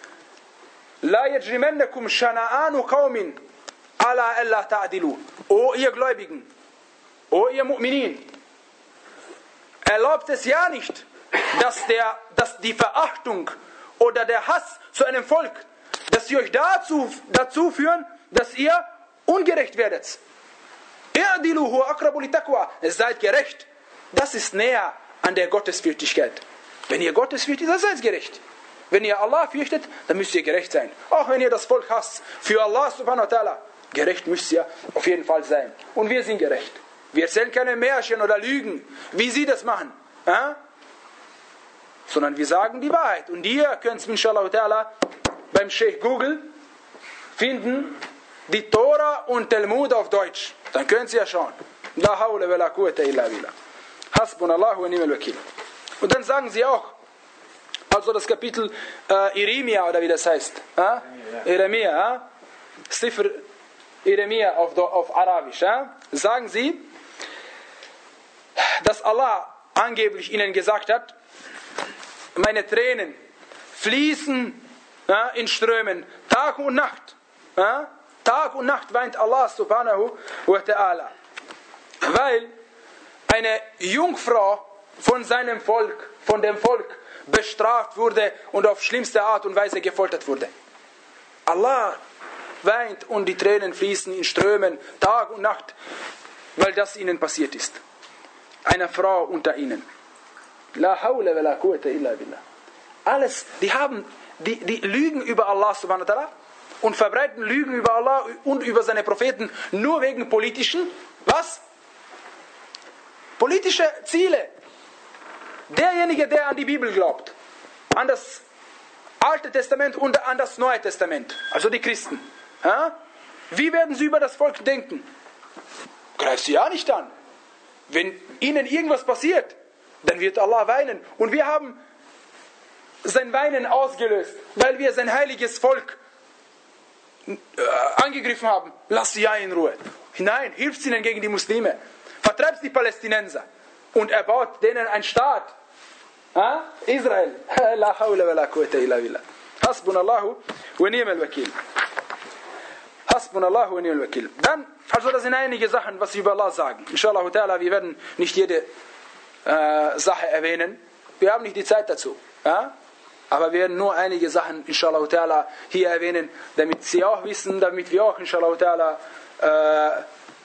la yajrimannakum shana'anu qawmin ala alla ta'dilu. O ihr Gläubigen, o ihr Mu'minin, erlaubt es ja nicht, dass, der, dass die Verachtung oder der Hass zu einem Volk, dass sie euch dazu, dazu führen, dass ihr ungerecht werdet. I'dilu huwa aqrabu litaqwa. Seid gerecht. Das ist näher an der Gottesfürchtigkeit. Wenn ihr Gottesfürchtig seid, seid gerecht. Wenn ihr Allah fürchtet, dann müsst ihr gerecht sein. Auch wenn ihr das Volk hasst, für Allah subhanahu wa ta'ala, gerecht müsst ihr auf jeden Fall sein. Und wir sind gerecht. Wir erzählen keine Märchen oder Lügen, wie sie das machen. Ja? Sondern wir sagen die Wahrheit. Und ihr könnt es inshallah ta'ala beim Sheikh Google finden, die Tora und Talmud auf Deutsch. Dann können Sie ja schauen. La hawla wa la quwwata illa billah. Hasbunallahu wa ni'mal wakil. Und dann sagen sie auch, also das Kapitel äh, Jeremia oder wie das heißt. Äh? Jeremia, äh? Sifr Jeremia auf, auf Arabisch. Äh? Sagen sie, dass Allah angeblich ihnen gesagt hat, meine Tränen fließen äh, in Strömen, Tag und Nacht. Äh? Tag und Nacht weint Allah subhanahu wa ta'ala. Weil eine Jungfrau von seinem Volk, von dem Volk bestraft wurde und auf schlimmste Art und Weise gefoltert wurde. Allah weint und die Tränen fließen in Strömen, Tag und Nacht, weil das ihnen passiert ist. Eine Frau unter ihnen. La hawla wa la quwwata illa billah. Alles, die haben, die, die lügen über Allah subhanahu wa ta'ala und verbreiten Lügen über Allah und über seine Propheten nur wegen politischen, was? Politische Ziele. Derjenige, der an die Bibel glaubt, an das Alte Testament und an das Neue Testament, also die Christen, ja? Wie werden sie über das Volk denken? Greift sie ja nicht an. Wenn ihnen irgendwas passiert, dann wird Allah weinen. Und wir haben sein Weinen ausgelöst, weil wir sein heiliges Volk äh, angegriffen haben. Lass sie ja in Ruhe. Nein, hilft ihnen gegen die Muslime. Vertreibt die Palästinenser. Und er baut denen einen Staat. Ha? Israel. La hawla wa la quwwata illa billah. Hasbunallahu wa ni'mal wakil. Hasbunallahu wa ni'mal wakil. Dann, also das sind einige Sachen, was sie über Allah sagen. Inshallah ta'ala, wir werden nicht jede äh, Sache erwähnen. Wir haben nicht die Zeit dazu. Ja? Aber wir werden nur einige Sachen, inshallah ta'ala, hier erwähnen, damit sie auch wissen, damit wir auch, inshallah ta'ala, äh,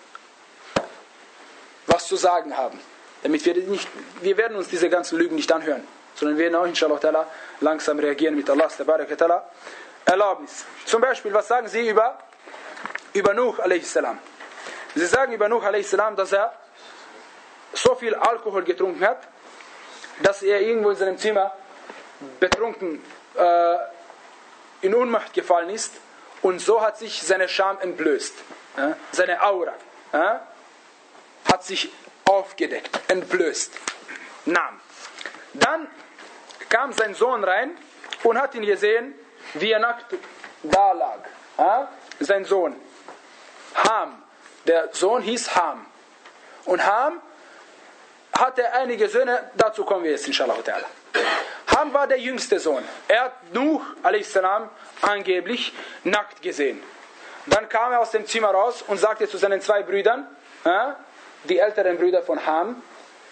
was zu sagen haben. Damit wir nicht, wir werden uns diese ganzen Lügen nicht anhören, sondern wir werden auch, inshallah ta'ala, langsam reagieren mit Allahs ta'ala Erlaubnis. Zum Beispiel, was sagen sie über, über Nuh a.s. Sie sagen über Nuh a.s., dass er so viel Alkohol getrunken hat, dass er irgendwo in seinem Zimmer betrunken äh, in Ohnmacht gefallen ist und so hat sich seine Scham entblößt. Äh, seine Aura äh, hat sich aufgedeckt, entblößt. Naam. Dann kam sein Sohn rein und hat ihn gesehen, wie er nackt da lag. Ja? Sein Sohn. Ham. Der Sohn hieß Ham. Und Ham hatte einige Söhne, dazu kommen wir jetzt inshallah ta'ala. Ham war der jüngste Sohn. Er hat Nuh a s. angeblich nackt gesehen. Dann kam er aus dem Zimmer raus und sagte zu seinen zwei Brüdern, äh, die älteren Brüder von Ham,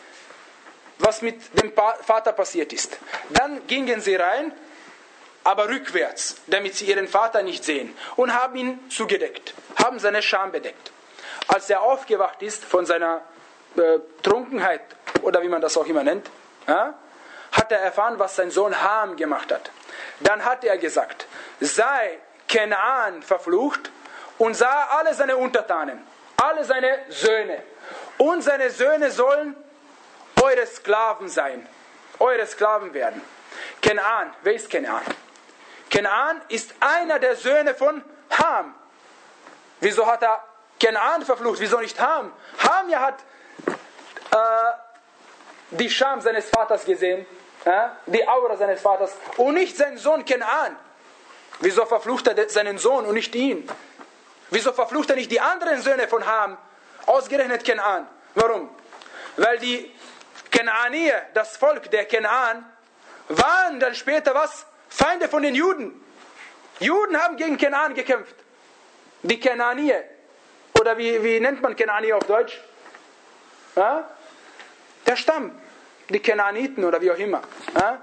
was mit dem Vater passiert ist. Dann gingen sie rein, aber rückwärts, damit sie ihren Vater nicht sehen, und haben ihn zugedeckt, haben seine Scham bedeckt. Als er aufgewacht ist von seiner äh, Trunkenheit, oder wie man das auch immer nennt, äh, hat er erfahren, was sein Sohn Ham gemacht hat. Dann hat er gesagt, sei Kanaan verflucht, und sah alle seine Untertanen, alle seine Söhne. Und seine Söhne sollen eure Sklaven sein, eure Sklaven werden. Kanaan, wer ist Kanaan? Kanaan ist einer der Söhne von Ham. Wieso hat er Kanaan verflucht? Wieso nicht Ham? Ham ja hat äh, die Scham seines Vaters gesehen, äh, die Aura seines Vaters, und nicht seinen Sohn Kanaan. Wieso verflucht er seinen Sohn und nicht ihn? Wieso verflucht er nicht die anderen Söhne von Ham? Ausgerechnet Kanaan. Warum? Weil die Kanaanier, das Volk der Kanaan, waren dann später was? Feinde von den Juden. Juden haben gegen Kanaan gekämpft. Die Kanaanier. Oder wie, wie nennt man Kanaanier auf Deutsch? Ja? Der Stamm. Die Kanaaniten oder wie auch immer. Ja?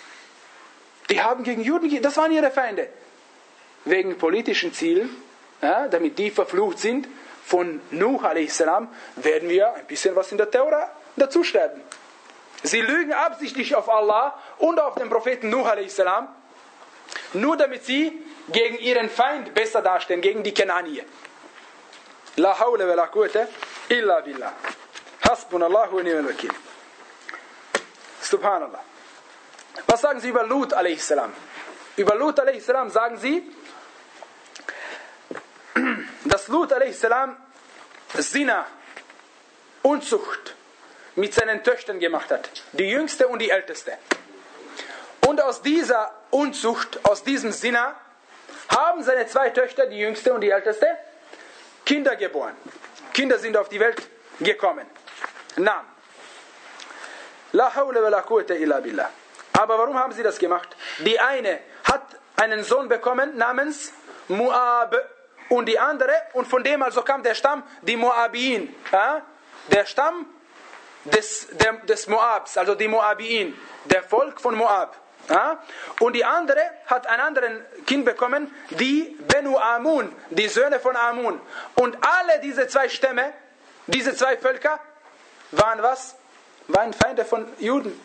Die haben gegen Juden, das waren ihre Feinde. Wegen politischen Zielen, ja, damit die verflucht sind, von Nuh a s. werden wir ein bisschen was in der Tora dazu schreiben. Sie lügen absichtlich auf Allah und auf den Propheten Nuh a s. nur damit sie gegen ihren Feind besser dastehen, gegen die Kanaanier. La hawla wa la quwwata illa billah. Hasbunallahu wa ni'mal wakil. Subhanallah. Was sagen Sie über Lut a s? Über Lut a s. sagen Sie, dass Lut a s. Zina, Unzucht mit seinen Töchtern gemacht hat. Die jüngste und die älteste. Und aus dieser Unzucht, aus diesem Zina, haben seine zwei Töchter, die jüngste und die älteste, Kinder geboren. Kinder sind auf die Welt gekommen. Naam. La hawla wa la quwwata illa billah. Aber warum haben sie das gemacht? Die eine hat einen Sohn bekommen namens Moab. Und die andere, und von dem also kam der Stamm, die Moabien. Ja? Der Stamm des, der, des Moabs, also die Moabien, der Volk von Moab. Ja? Und die andere hat ein anderes Kind bekommen, die Benu Amun, die Söhne von Amun. Und alle diese zwei Stämme, diese zwei Völker, waren was? Waren Feinde von Juden.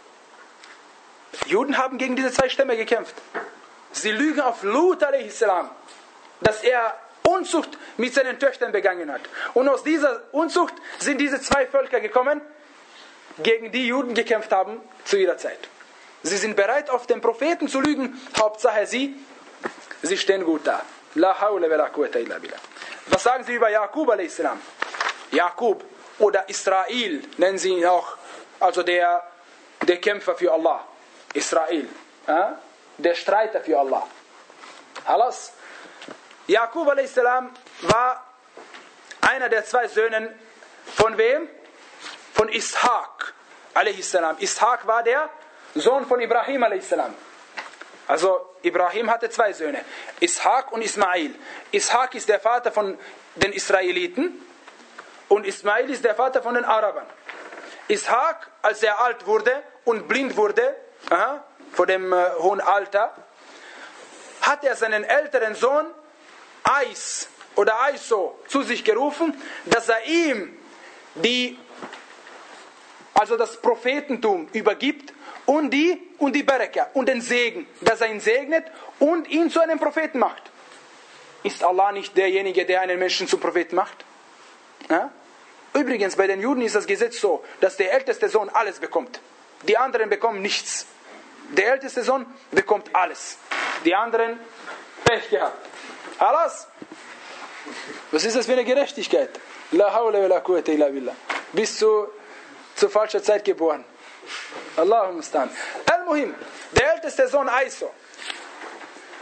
Juden haben gegen diese zwei Stämme gekämpft. Sie lügen auf Lut a s, dass er Unzucht mit seinen Töchtern begangen hat. Und aus dieser Unzucht sind diese zwei Völker gekommen, gegen die Juden gekämpft haben zu ihrer Zeit. Sie sind bereit, auf den Propheten zu lügen. Hauptsache sie, sie stehen gut da. La hawla wa la quwwata illa billah. Was sagen Sie über Jakub a s? Jakub oder Israel nennen sie ihn auch, also der, der Kämpfer für Allah. Israel. Ja? Der Streiter für Allah. Halas. Jakub a s. war einer der zwei Söhne von wem? Von Ishak a s. Ishak war der Sohn von Ibrahim a s. Also Ibrahim hatte zwei Söhne, Ishak und Ismail. Ishak ist der Vater von den Israeliten und Ismail ist der Vater von den Arabern. Ishak, als er alt wurde und blind wurde, aha, vor dem äh, hohen Alter, hat er seinen älteren Sohn Ais oder Aiso zu sich gerufen, dass er ihm die, also das Prophetentum übergibt und die und die Baraka und den Segen, dass er ihn segnet und ihn zu einem Propheten macht. Ist Allah nicht derjenige, der einen Menschen zum Propheten macht? Ja? Übrigens, bei den Juden ist das Gesetz so, dass der älteste Sohn alles bekommt. Die anderen bekommen nichts. Der älteste Sohn bekommt alles. Die anderen Pech gehabt. Alles? Was ist das für eine Gerechtigkeit? La hawla wa la quwwata illa billah. Bist du zur falschen Zeit geboren. Allahumma stan. Al-Muhim, der älteste Sohn Aiso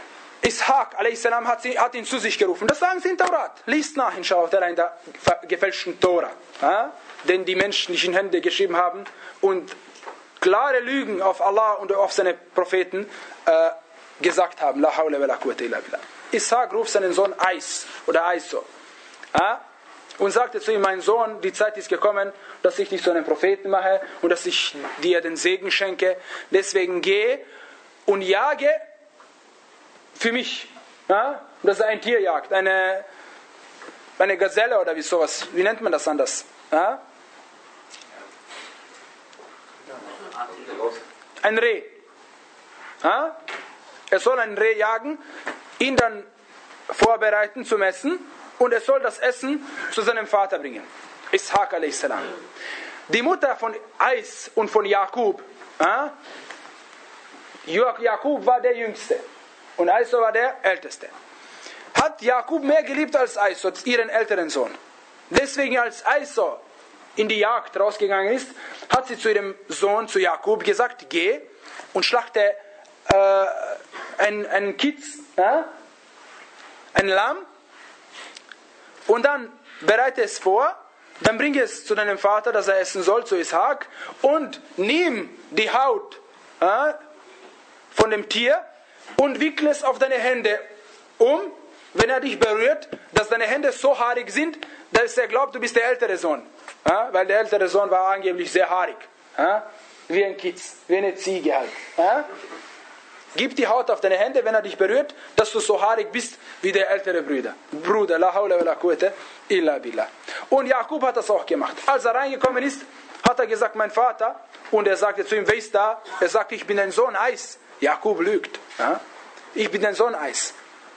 Ishaq a s. Hat, sie, hat ihn zu sich gerufen. Das sagen sie in Taurat. Liest nach, inshallah, in der gefälschten Tora. Ja? Den die menschlichen Hände geschrieben haben und klare Lügen auf Allah und auf seine Propheten äh, gesagt haben. La hawla wa la quwwata illa billah. Ishaq ruft seinen Sohn Eis oder Aiso. Ja? Und sagte zu ihm, mein Sohn, die Zeit ist gekommen, dass ich dich zu einem Propheten mache und dass ich dir den Segen schenke. Deswegen geh und jage für mich. Ja? Dass er ein Tier jagt, eine, eine Gazelle oder wie sowas. Wie nennt man das anders? Ja? Ein Reh. Ja? Er soll ein Reh jagen, ihn dann vorbereiten zum Essen und er soll das Essen zu seinem Vater bringen. Ishaq a s. Die Mutter von Eis und von Jakub. Ja? Jakub war der Jüngste und Aiso war der Älteste. Hat Jakub mehr geliebt als Aiso, ihren älteren Sohn. Deswegen, als Aiso in die Jagd rausgegangen ist, hat sie zu ihrem Sohn, zu Jakub, gesagt, geh und schlachte äh, ein, ein Kitz, äh, ein Lamm, und dann bereite es vor, dann bringe es zu deinem Vater, dass er essen soll, zu Ishaq, und nimm die Haut äh, von dem Tier und wickle es auf deine Hände um, wenn er dich berührt, dass deine Hände so haarig sind, dass er glaubt, du bist der ältere Sohn. Ja? Weil der ältere Sohn war angeblich sehr haarig. Ja? Wie ein Kitz, wie eine Ziege halt. Ja? Gib die Haut auf deine Hände, wenn er dich berührt, dass du so haarig bist wie der ältere Bruder. Bruder, la hawla wa la quwwata illa billah. Und Jakub hat das auch gemacht. Als er reingekommen ist, hat er gesagt, mein Vater, und er sagte zu ihm, wer ist da? Er sagte, ich bin dein Sohn Eis. Jakub lügt. Ja? Ich bin dein Sohn Eis.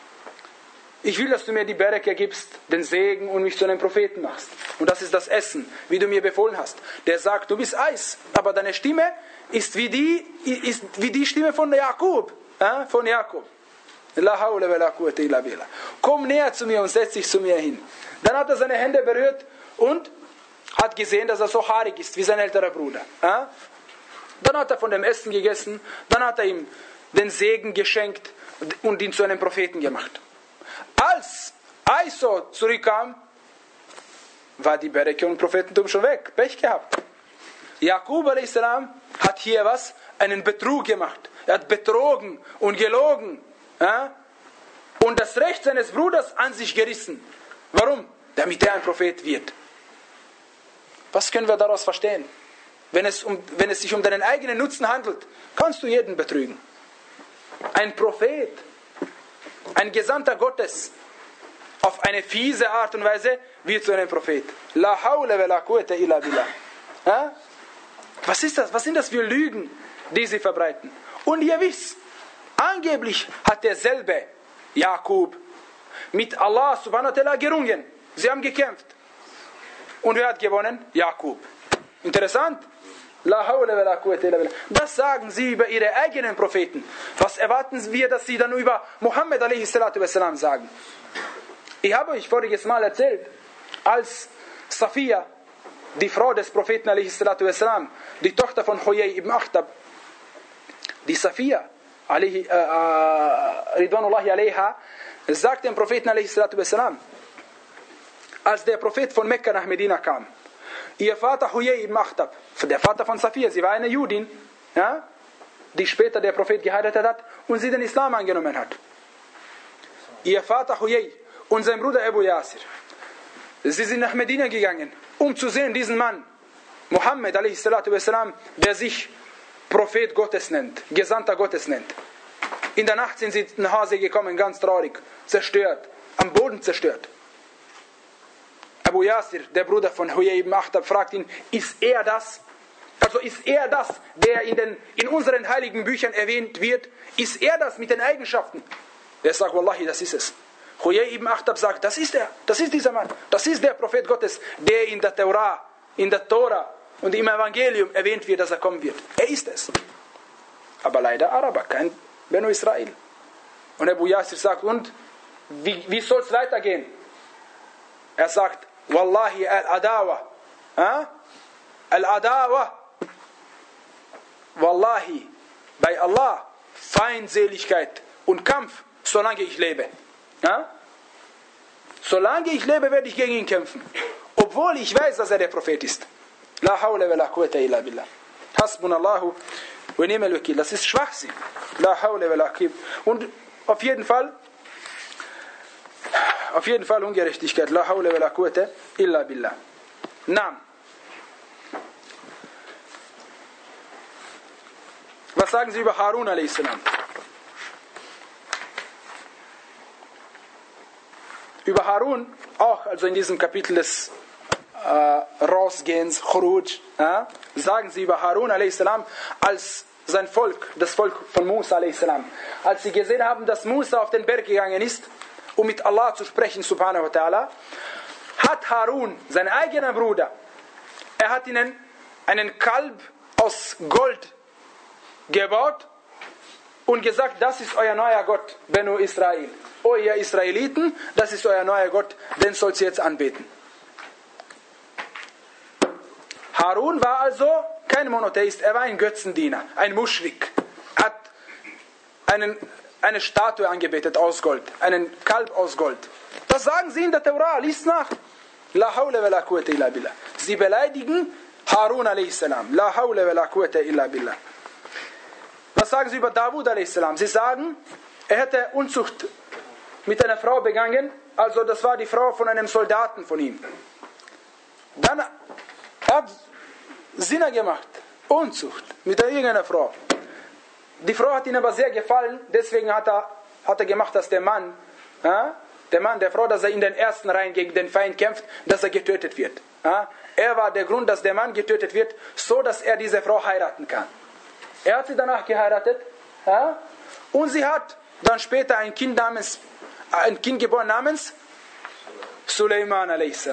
Ich will, dass du mir die Bereke gibst, den Segen, und mich zu einem Propheten machst. Und das ist das Essen, wie du mir befohlen hast. Der sagt, du bist Eis, aber deine Stimme ist wie die, ist wie die Stimme von Jakub. Äh, von Jakub. La hawla wa la quwwata illa billah. Komm näher zu mir und setz dich zu mir hin. Dann hat er seine Hände berührt und hat gesehen, dass er so haarig ist wie sein älterer Bruder. Äh? Dann hat er von dem Essen gegessen, dann hat er ihm den Segen geschenkt und ihn zu einem Propheten gemacht. Als Aiso zurückkam, war die Bereke und Prophetentum schon weg. Pech gehabt. Jakub a s. hat hier was? Einen Betrug gemacht. Er hat betrogen und gelogen. Ja? Und das Recht seines Bruders an sich gerissen. Warum? Damit er ein Prophet wird. Was können wir daraus verstehen? Wenn es, um, wenn es sich um deinen eigenen Nutzen handelt, kannst du jeden betrügen. Ein Prophet, ein Gesandter Gottes, auf eine fiese Art und Weise wird zu einem Prophet. La hawla wa la quwwata illa billah. Ja? Was ist das? Was sind das für Lügen, die sie verbreiten? Und ihr wisst, angeblich hat derselbe Jakub mit Allah subhanahu wa ta'ala gerungen. Sie haben gekämpft. Und wer hat gewonnen? Jakub. Interessant. La hawla wa la quwwata illa billah. Das sagen sie über ihre eigenen Propheten. Was erwarten wir, dass sie dann über Muhammad alaihi salatu wassalam sagen? Ich habe euch voriges Mal erzählt, als Safiya, die Frau des Propheten alaihi salatu wassalam, die Tochter von Huyay ibn Akhtab, die Safiya, alaihi, äh, äh, Ridwanullahi alaiha, sagt dem Propheten alaihi salatu wassalam, als der Prophet von Mekka nach Medina kam, ihr Vater Huyay ibn Akhtab, der Vater von Safiya, sie war eine Judin, ja, die später der Prophet geheiratet hat und sie den Islam angenommen hat. Ihr Vater Huyay und sein Bruder Abu Yasir, sie sind nach Medina gegangen, um zu sehen, diesen Mann, Muhammad alaihi salatu wassalam, der sich Prophet Gottes nennt, Gesandter Gottes nennt. In der Nacht sind sie nach Hause gekommen, ganz traurig, zerstört, am Boden zerstört. Abu Yasir, der Bruder von Huyay ibn Akhtab, fragt ihn, ist er das? Also ist er das, der in, den, in unseren heiligen Büchern erwähnt wird? Ist er das mit den Eigenschaften? Er sagt, Wallahi, das ist es. Huyay ibn Akhtab sagt, das ist er, das ist dieser Mann, das ist der Prophet Gottes, der in der Torah, in der Tora und im Evangelium erwähnt wird, dass er kommen wird. Er ist es. Aber leider Araber, kein Benu Israel. Und Abu Yasir sagt, und wie, wie soll es weitergehen? Er sagt, Wallahi al-Adawa, al-Adawa, Wallahi, bei Allah, Feindseligkeit und Kampf solange ich lebe. Ja? Solange ich lebe, werde ich gegen ihn kämpfen. Obwohl ich weiß, dass er der Prophet ist. La hawla wa la quwwata illa billah. Hasbunallahu wa ni'mal wakil. Das ist Schwachsinn. La hawla wa la quwwata. Und auf jeden Fall, auf jeden Fall Ungerechtigkeit. La hawla wa la quwwata illa billah. Naam. Was sagen Sie über Harun a s? Über Harun, auch also in diesem Kapitel des äh, Rausgehens, Khuruj, äh, sagen Sie über Harun a s, als sein Volk, das Volk von Musa a s, als sie gesehen haben, dass Musa auf den Berg gegangen ist, um mit Allah zu sprechen, subhanahu wa ta'ala, hat Harun, sein eigener Bruder, er hat ihnen einen Kalb aus Gold gebaut und gesagt, das ist euer neuer Gott, Benu Israel. O ihr Israeliten, das ist euer neuer Gott, den sollt ihr jetzt anbeten. Harun war also kein Monotheist, er war ein Götzendiener, ein Muschrik. Er hat einen, eine Statue angebetet aus Gold, einen Kalb aus Gold. Das sagen sie in der Torah, liest nach. La hawla wa la quwwata illa billah. Sie beleidigen Harun a s. La hawla wa la quwwata illa billah. Was sagen sie über Davud a s? Sie sagen, er hätte Unzucht mit einer Frau begangen, also das war die Frau von einem Soldaten von ihm. Dann hat Zina gemacht, Unzucht mit irgendeiner Frau. Die Frau hat ihm aber sehr gefallen, deswegen hat er, hat er gemacht, dass der Mann, äh, der Mann der Frau, dass er in den ersten Reihen gegen den Feind kämpft, dass er getötet wird. Äh? Er war der Grund, dass der Mann getötet wird, so dass er diese Frau heiraten kann. Er hat sie danach geheiratet, ja? Und sie hat dann später ein Kind namens, ein Kind geboren namens Suleiman a s.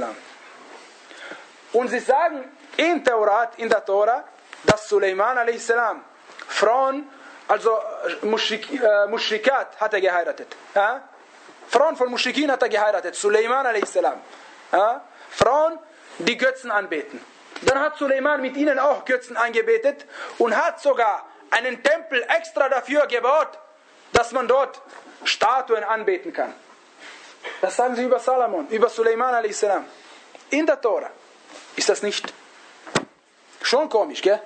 Und sie sagen in Taurat, in der Tora, dass Suleiman a s. Frauen, also Mushrik, äh, Mushrikat hat er geheiratet. Ja? Frauen von Mushrikin hat er geheiratet, Suleiman a s. Ja? Frauen, die Götzen anbeten. Dann hat Suleiman mit ihnen auch Götzen angebetet und hat sogar einen Tempel extra dafür gebaut, dass man dort Statuen anbeten kann. Das sagen sie über Salomon, über Suleiman a s. In der Tora. Ist das nicht schon komisch, gell?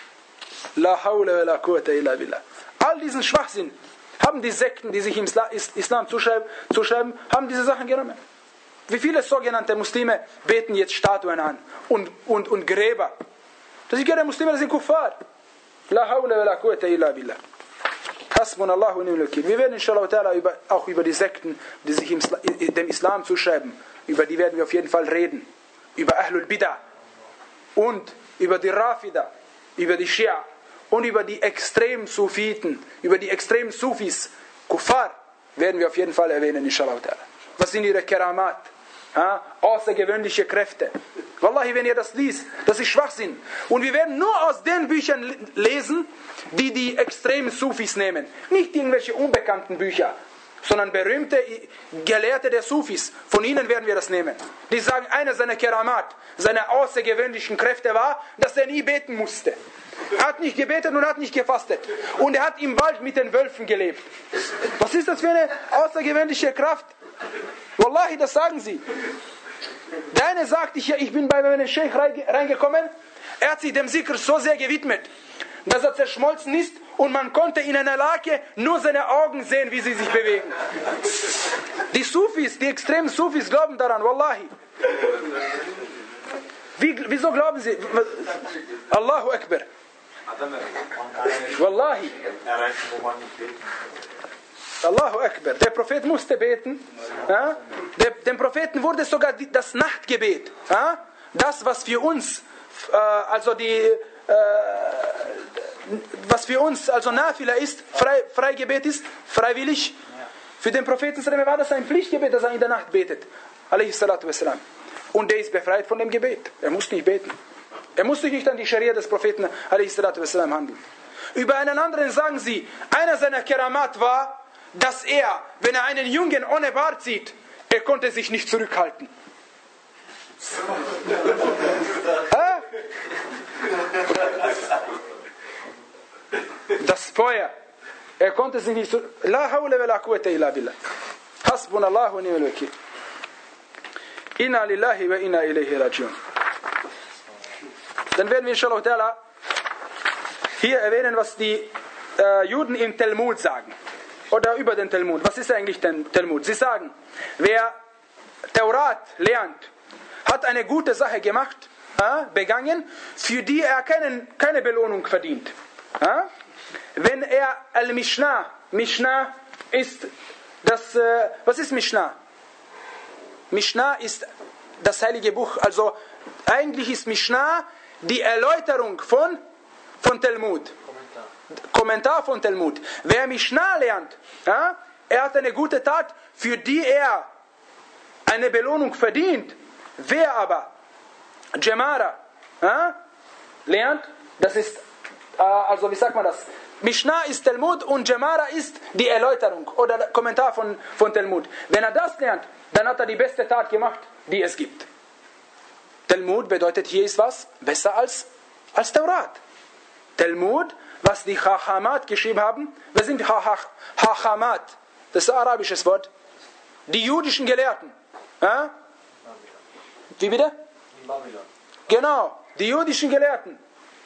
La hawla wa la quwwata illa billah. All diesen Schwachsinn haben die Sekten, die sich im Islam zuschreiben, zuschreiben haben diese Sachen genommen. Wie viele sogenannte Muslime beten jetzt Statuen an und, und, und Gräber? Das sind keine Muslime, das sind Kuffar. La hawla wa la quwwata illa billah. Hasbunallahu wa ni'mal wakil. Wir werden inshallah ta'ala über, auch über die Sekten, die sich im, dem Islam zuschreiben, über die werden wir auf jeden Fall reden. Über Ahlul Bid'ah und über die Rafida, über die Schia und über die extremen Sufiten, über die extremen Sufis, Kuffar, werden wir auf jeden Fall erwähnen, inshallah ta'ala. Was sind ihre Keramat? Ja, außergewöhnliche Kräfte. Wallahi, wenn ihr das liest, das ist Schwachsinn. Und wir werden nur aus den Büchern lesen, die die extremen Sufis nehmen. Nicht irgendwelche unbekannten Bücher, sondern berühmte Gelehrte der Sufis. Von ihnen werden wir das nehmen. Die sagen, einer seiner Keramat, seine außergewöhnlichen Kräfte war, dass er nie beten musste. Er hat nicht gebetet und hat nicht gefastet. Und er hat im Wald mit den Wölfen gelebt. Was ist das für eine außergewöhnliche Kraft? Wallahi, das sagen sie. Der eine sagt, ich, ich bin bei meinem Sheikh reingekommen, er hat sich dem Zikr so sehr gewidmet, dass er zerschmolzen ist und man konnte in einer Lage nur seine Augen sehen, wie sie sich bewegen. Die Sufis, die extremen Sufis glauben daran, Wallahi. Wie, wieso glauben sie? Allahu Akbar. Wallahi. Allahu Akbar. Der Prophet musste beten. Ja? Der, dem Propheten wurde sogar die, das Nachtgebet, ja? Das, was für uns, äh, also die, äh, was für uns also Nafila ist, Frei, Freigebet ist, freiwillig. Für den Propheten war das ein Pflichtgebet, dass er in der Nacht betet. Alayhi salatu wassalam. Und der ist befreit von dem Gebet. Er muss nicht beten. Er muss sich nicht an die Scharia des Propheten alayhi salatu wassalam handeln. Über einen anderen sagen sie, einer seiner Keramat war, dass er, wenn er einen Jungen ohne Bart sieht, er konnte sich nicht zurückhalten. Das Feuer, Er konnte sich nicht so... La hawla wa la quwwata illa billah. Hasbunallahu wa ni'mal wakil. Inna lillahi wa inna ilayhi rajiun. Dann werden wir inshallah ta'ala hier erwähnen, was die äh, Juden im Talmud sagen. Oder über den Talmud. Was ist eigentlich der Talmud? Sie sagen, wer Taurat lernt, hat eine gute Sache gemacht, äh, begangen, für die er keinen, keine Belohnung verdient. Äh? Wenn er Al-Mishnah, Mishnah ist das, äh, was ist Mishnah? Mishnah ist das heilige Buch, also eigentlich ist Mishnah die Erläuterung von, von Talmud. Kommentar. Kommentar von Talmud. Wer Mishnah lernt, ja, er hat eine gute Tat, für die er eine Belohnung verdient. Wer aber Gemara ja, lernt, das ist, äh, also wie sagt man das? Mishnah ist Talmud und Gemara ist die Erläuterung oder Kommentar von, von Talmud. Wenn er das lernt, dann hat er die beste Tat gemacht, die es gibt. Talmud bedeutet, hier ist was? Besser als, als Taurat. Talmud, was die Chachamat geschrieben haben. Was sind Chachamat? Das ist ein arabisches Wort. Die jüdischen Gelehrten. Ja? Wie bitte? Genau, die jüdischen Gelehrten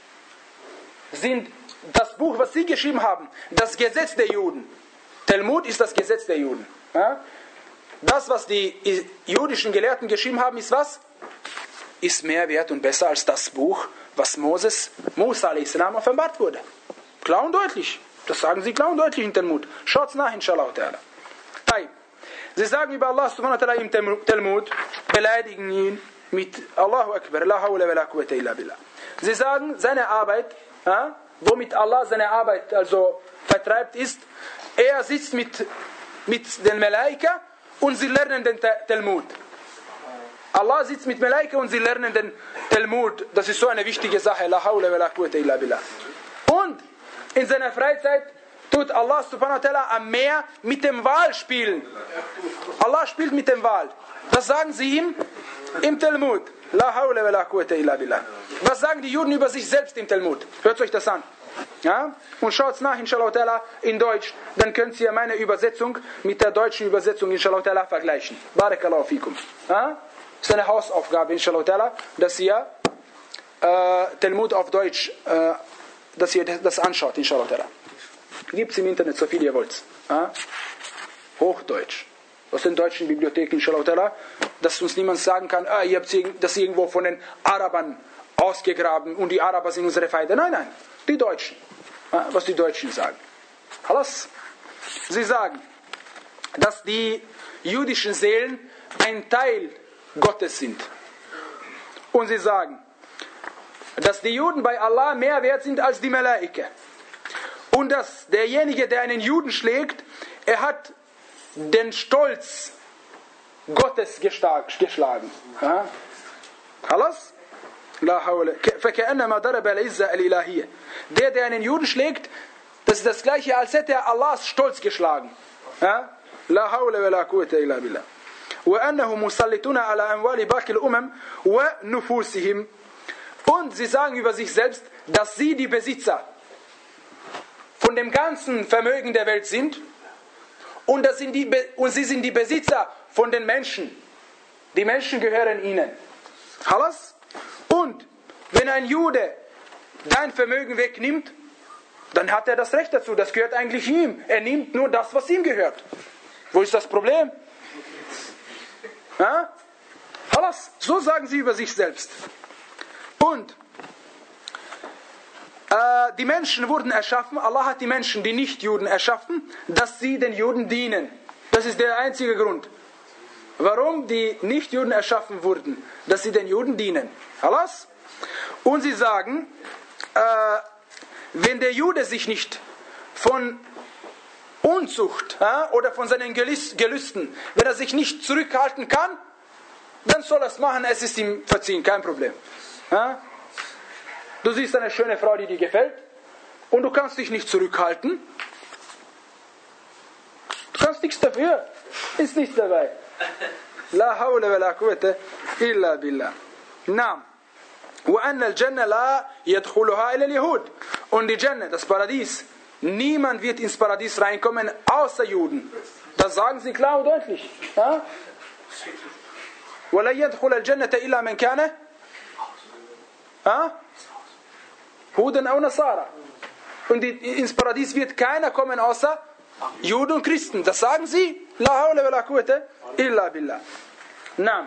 sind das Buch, was sie geschrieben haben, das Gesetz der Juden. Talmud ist das Gesetz der Juden. Ja? Das, was die jüdischen Gelehrten geschrieben haben, ist was? Ist mehr wert und besser als das Buch, was Moses, Musa a.s. offenbart wurde. Klar und deutlich. Das sagen sie klar und deutlich in Talmud. Schaut's nach, inshallah ta'ala. Sie sagen über Allah subhanahu wa ta'ala im Talmud, beleidigen ihn mit Allahu Akbar, la hawla wa la quwwata illa billah. Sie sagen, seine Arbeit, ja, womit Allah seine Arbeit also vertreibt, ist, er sitzt mit, mit den Malaika und sie lernen den Talmud. Allah sitzt mit Malaika und sie lernen den Talmud. Das ist so eine wichtige Sache. La hawla wa la quwwata illa billah. Und in seiner Freizeit tut Allah subhanahu wa ta'ala am Meer mit dem Wal spielen. Allah spielt mit dem Wal. Das sagen sie ihm im Talmud. La hawla wa la quwwata illa billah. Was sagen die Juden über sich selbst im Talmud? Hört euch das an. Ja? Und schaut nach, inshallah ta'ala, in Deutsch. Dann könnt ihr meine Übersetzung mit der deutschen Übersetzung, inshallah ta'ala, vergleichen. Barakallahu fikum. Ja? Das ist eine Hausaufgabe, inshallah ta'ala, dass ihr äh, Talmud auf Deutsch, äh, dass ihr das anschaut, inshallah ta'ala. Gibt es im Internet so viel ihr wollt. Ja? Hochdeutsch. Aus den deutschen Bibliotheken, inshallah ta'ala, dass uns niemand sagen kann, ah, ihr habt das irgendwo von den Arabern ausgegraben und die Araber sind unsere Feinde. Nein, nein, die Deutschen. Ja, was die Deutschen sagen. Alles. Sie sagen, dass die jüdischen Seelen ein Teil Gottes sind. Und sie sagen, dass die Juden bei Allah mehr wert sind als die Malaika. Und dass derjenige, der einen Juden schlägt, er hat den Stolz Gottes geschlagen. Ja? Alles? La hawla. فَكَأَنَّمَا ضَرَبَ الْعِزَّةَ الْإِلَهِيَّةَ. Der, der einen Juden schlägt, das ist das gleiche, als hätte er Allahs Stolz geschlagen. Ja? La hawla wa la quwwata illa billah. وَأَنَّهُ مُسَلِّطُونَ عَلَى أَمْوَالِ بَاقِي الْأُمَمِ وَنُفُوسِهِمْ. Und sie sagen über sich selbst, dass sie die Besitzer von dem ganzen Vermögen der Welt sind und, das sind die Be- und sie sind die Besitzer von den Menschen. Die Menschen gehören ihnen. Alles? Und wenn ein Jude dein Vermögen wegnimmt, dann hat er das Recht dazu. Das gehört eigentlich ihm. Er nimmt nur das, was ihm gehört. Wo ist das Problem? Ja? Alles. So sagen sie über sich selbst. Und äh, die Menschen wurden erschaffen, Allah hat die Menschen, die Nicht-Juden, erschaffen, dass sie den Juden dienen. Das ist der einzige Grund. Warum die Nicht-Juden erschaffen wurden, dass sie den Juden dienen. Alles? Und sie sagen, äh, wenn der Jude sich nicht von Unzucht ja, oder von seinen Gelüsten, wenn er sich nicht zurückhalten kann, dann soll er es machen, es ist ihm verziehen, kein Problem. Ja? Du siehst eine schöne Frau, die dir gefällt, und du kannst dich nicht zurückhalten. Du kannst nichts dafür, ist nichts dabei. La hawla wa la quwwata illa billah. Naam. Wa anna al-Jannah la yadkhuluha illa al-Yahud. Und die Jannah, das Paradies, niemand wird ins Paradies reinkommen, außer Juden. Das sagen sie klar und deutlich. Ja? وَلَا يَدْخُلَ الْجَنَّةَ إِلَّا مَنْ كَانَ Huden au Nasara. Und ins Paradies wird keiner kommen, außer Juden und Christen. Das sagen sie. La hawla wa la quwwata illa billah. Naam.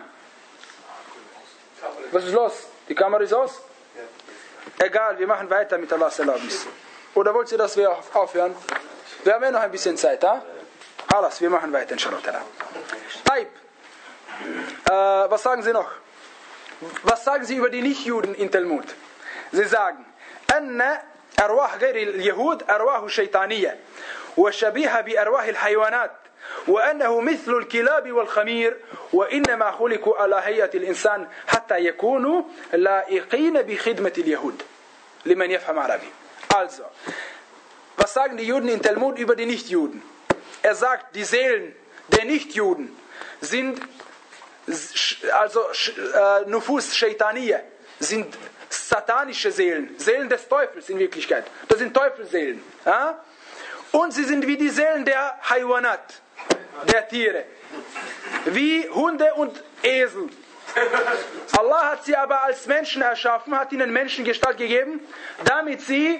Was ist los? Die Kamera ist aus? Egal, wir machen weiter mit Allahs Erlaubnis. Oder wollt ihr, dass wir aufhören? Wir haben ja noch ein bisschen Zeit, ha? Alles, wir machen weiter, inshallah. Taib. Äh, was sagen sie noch? Was sagen sie über die Nichtjuden in Talmud? Sie sagen, أن أرواح غير اليهود أرواح شيطانية وشبيهة بأرواح الحيوانات وأنه مثل الكلاب والخمير وإنما خلقوا على هيئة الإنسان حتى يكونوا لائقين بخدمة اليهود لمن يفهم عربي. Also, was sagen die Juden in Talmud über die Nichtjuden? Er sagt, die Seelen der Nichtjuden sind also äh, Nufus Shaitaniya, sind satanische Seelen, Seelen des Teufels in Wirklichkeit. Das sind Teufelsseelen. Ja? Und sie sind wie die Seelen der Haywanat, der Tiere. Wie Hunde und Esel. Allah hat sie aber als Menschen erschaffen, hat ihnen Menschengestalt gegeben, damit sie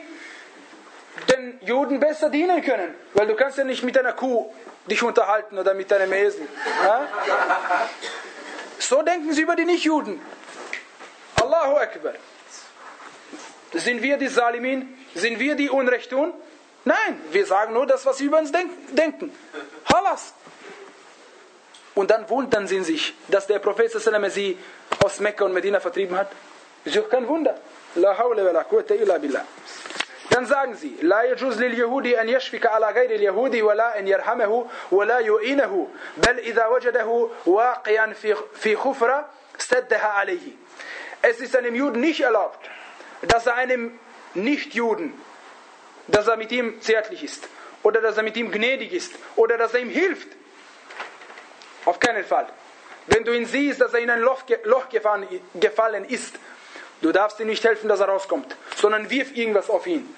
den Juden besser dienen können. Weil du kannst ja nicht mit einer Kuh dich unterhalten oder mit einem Esel. Ja? So denken sie über die Nichtjuden. Allahu Akbar. Sind wir die Salimin? Sind wir die Unrecht tun? Nein, wir sagen nur das, was sie über uns denken. Halas. Und dann wundern sie sich, dass der Prophet sallam sie aus Mekka und Medina vertrieben hat. Das ist doch kein Wunder. La hawla wa la quwwata illa billah. Dann sagen sie, لا يجوز لليهود أن يشفق على غير اليهود ولا أن يرحمه ولا يؤينه بل إذا وجده واقعا في في خفرة سدها عليه. Es ist einem Juden nicht erlaubt, dass er einem Nichtjuden, dass er mit ihm zärtlich ist oder dass er mit ihm gnädig ist oder dass er ihm hilft. Auf keinen Fall. Wenn du ihn siehst, dass er in ein Loch, Loch gefallen, gefallen ist, du darfst ihm nicht helfen, dass er rauskommt, sondern wirf irgendwas auf ihn.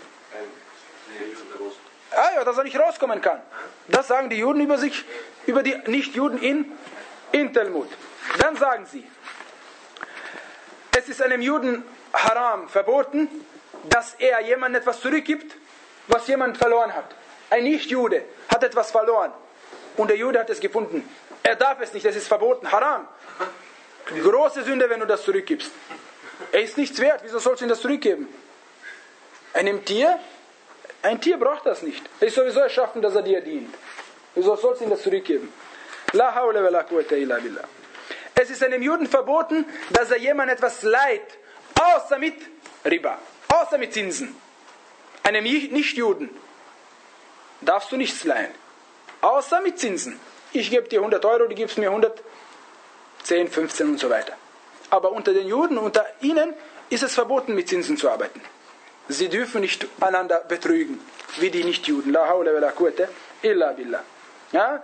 Ah ja, dass er nicht rauskommen kann. Das sagen die Juden über sich, über die Nichtjuden in, in Talmud. Dann sagen sie, es ist einem Juden haram verboten, dass er jemandem etwas zurückgibt, was jemand verloren hat. Ein Nichtjude hat etwas verloren und der Jude hat es gefunden. Er darf es nicht, es ist verboten, haram. Große Sünde, wenn du das zurückgibst. Er ist nichts wert, wieso sollst du ihm das zurückgeben? Einem Tier? Ein Tier braucht das nicht. Er ist sowieso erschaffen, dass er dir dient. Wieso sollst du ihm das zurückgeben? La hawla wa la quwwata illa billah. Es ist einem Juden verboten, dass er jemandem etwas leiht, außer mit Riba, außer mit Zinsen. Einem Nichtjuden darfst du nichts leihen, außer mit Zinsen. Ich gebe dir hundert Euro, du gibst mir hundertzehn, fünfzehn und so weiter. Aber unter den Juden, unter ihnen ist es verboten, mit Zinsen zu arbeiten. Sie dürfen nicht einander betrügen, wie die Nichtjuden. La hawla wa la quwwata illa billah. Ja?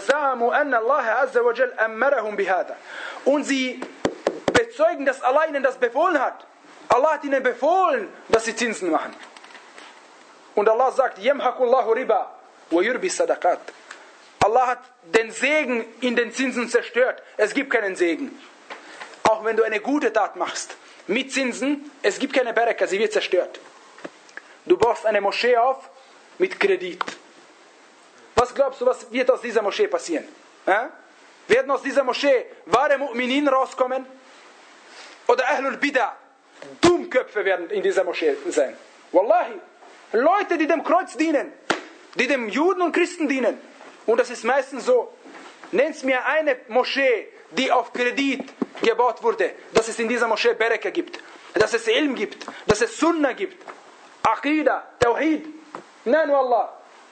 Und sie bezeugen, dass Allah ihnen das befohlen hat. Allah hat ihnen befohlen, dass sie Zinsen machen. Und Allah sagt, Yamhaqullahu riba wa yurbi sadaqat. Allah hat den Segen in den Zinsen zerstört. Es gibt keinen Segen. Auch wenn du eine gute Tat machst, mit Zinsen, es gibt keine Baraka, sie wird zerstört. Du baust eine Moschee auf mit Kredit. Was glaubst du, was wird aus dieser Moschee passieren? Ja? Werden aus dieser Moschee wahre Mu'minin rauskommen? Oder Ahlul Bid'ah, Dummköpfe werden in dieser Moschee sein? Wallahi, Leute, die dem Kreuz dienen, die dem Juden und Christen dienen. Und das ist meistens so. Nennst mir eine Moschee, die auf Kredit gebaut wurde, dass es in dieser Moschee Baraka gibt, dass es Ilm gibt, dass es Sunnah gibt, Aqida, Tawhid. Nein, Wallah.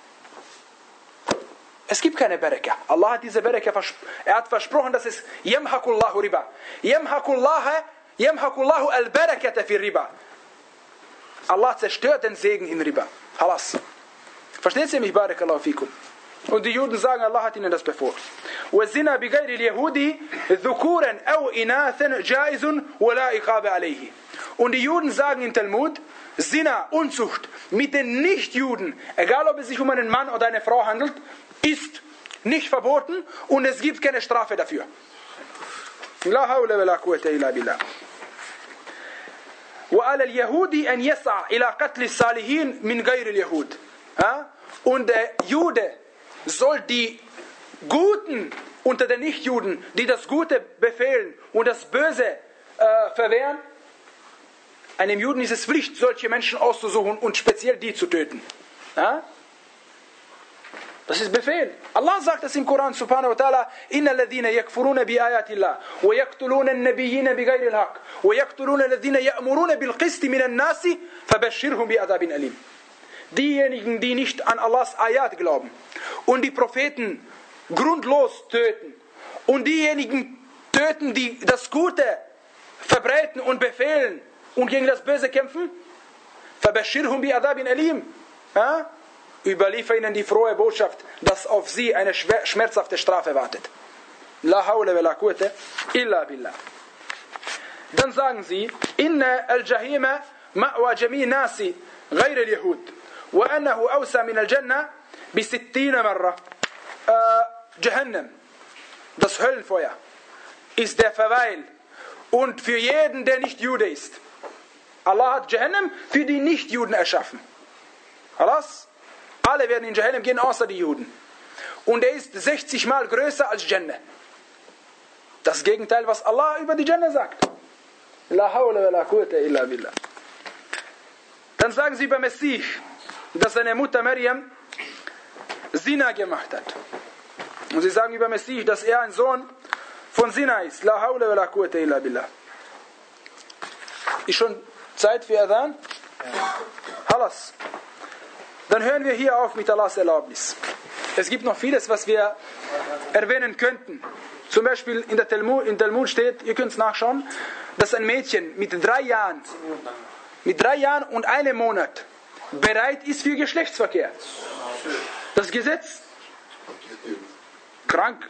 Es gibt keine Baraka. Allah hat diese Baraka versprochen. Er hat versprochen, dass es Yamhaqullahu riba. Yamhaqullahu, Yamhaqullahu al-barakata fi riba. Allah zerstört den Segen in Riba. Halas. Verstehen Sie mich? Barakallahu fikum. Und die Juden sagen, Allah hat ihnen das befohlen. وَالزِّنَا بِغَيْرِ الْيَهُودِ ذُكُورًا أَوْ إِنَاثًا جَائِزٌ وَلَا إِقَابَ عَلَيْهِ. Und die Juden sagen in Talmud, Zina, Unzucht mit den Nichtjuden, egal ob es sich um einen Mann oder eine Frau handelt, ist nicht verboten und es gibt keine Strafe dafür. La hawla wa la quwwata illa billah. وعلى اليهود أن يسعى إلى قتل الصالحين من غير اليهود. Und der Jude soll die Guten unter den Nichtjuden, die das Gute befehlen und das Böse äh, verwehren, einem Juden ist es Pflicht, solche Menschen auszusuchen und speziell die zu töten. Ja? Das ist Befehl. Allah sagt es im Koran subhanahu wa ta'ala, Inna alladhina yakfuruna bi ayatillah wa yaqtuluna an-nabiyyina bighayri al-haqq wa yaqtuluna alladhina ya'muruna bil qisti min an-nasi fabashshirhum bi adhabin alim. Diejenigen, die nicht an Allahs Ayat glauben und die Propheten grundlos töten und diejenigen töten, die das Gute verbreiten und befehlen und gegen das Böse kämpfen, fabashshirhum bi adhabin alim. Ja? Überliefer ihnen die frohe Botschaft, dass auf sie eine schmerzhafte Strafe wartet. La hawla wa la quwwata illa billah. Dann sagen sie, Inna al-Jahima ma'wa jami' nasi ghayr al-Yahud wa annahu awsa min al-Jannah bi sittina marra. Jahannam, das Höllenfeuer, ist der Verweil und für jeden, der nicht Jude ist. Allah hat Jahannam für die Nichtjuden erschaffen. Allahs Alle werden in Jahannam gehen, außer die Juden. Und er ist sechzig Mal größer als Jannah. Das Gegenteil, was Allah über die Jannah sagt. La hawla wa la quwwata illa billah. Dann sagen sie über Messias, dass seine Mutter Maryam Zina gemacht hat. Und sie sagen über Messias, dass er ein Sohn von Zina ist. La hawla wa la quwwata illa billah. Ist schon Zeit für Adhan? Halas. Dann hören wir hier auf mit Allahs Erlaubnis. Es gibt noch vieles, was wir erwähnen könnten. Zum Beispiel in der Talmud, in Talmud steht, ihr könnt es nachschauen, dass ein Mädchen mit drei Jahren, mit drei Jahren und einem Monat bereit ist für Geschlechtsverkehr. Das Gesetz? Krank.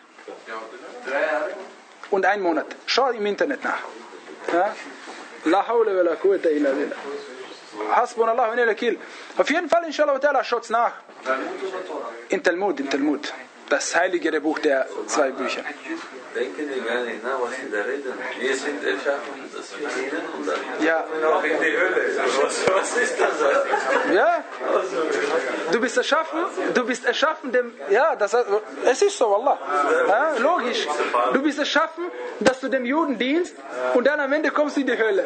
Und ein Monat. Schau im Internet nach. Ja? La hawla wa la quwwata illa billah. Hasbunallah wa ni'mal wakil. Auf jeden Fall, inshallah ta'ala, schaut's nach. In Talmud, in Talmud. Das heiligere Buch der zwei Bücher. Denken die gar nicht nach, was sie da reden. Wir sind erschaffen, das wir dienen und dann ja. noch in die Hölle. Was, was ist das? Ja. Du bist erschaffen, du bist erschaffen dem, ja, das, es ist so, Wallah. Ja, logisch. Du bist erschaffen, dass du dem Juden dienst und dann am Ende kommst du in die Hölle.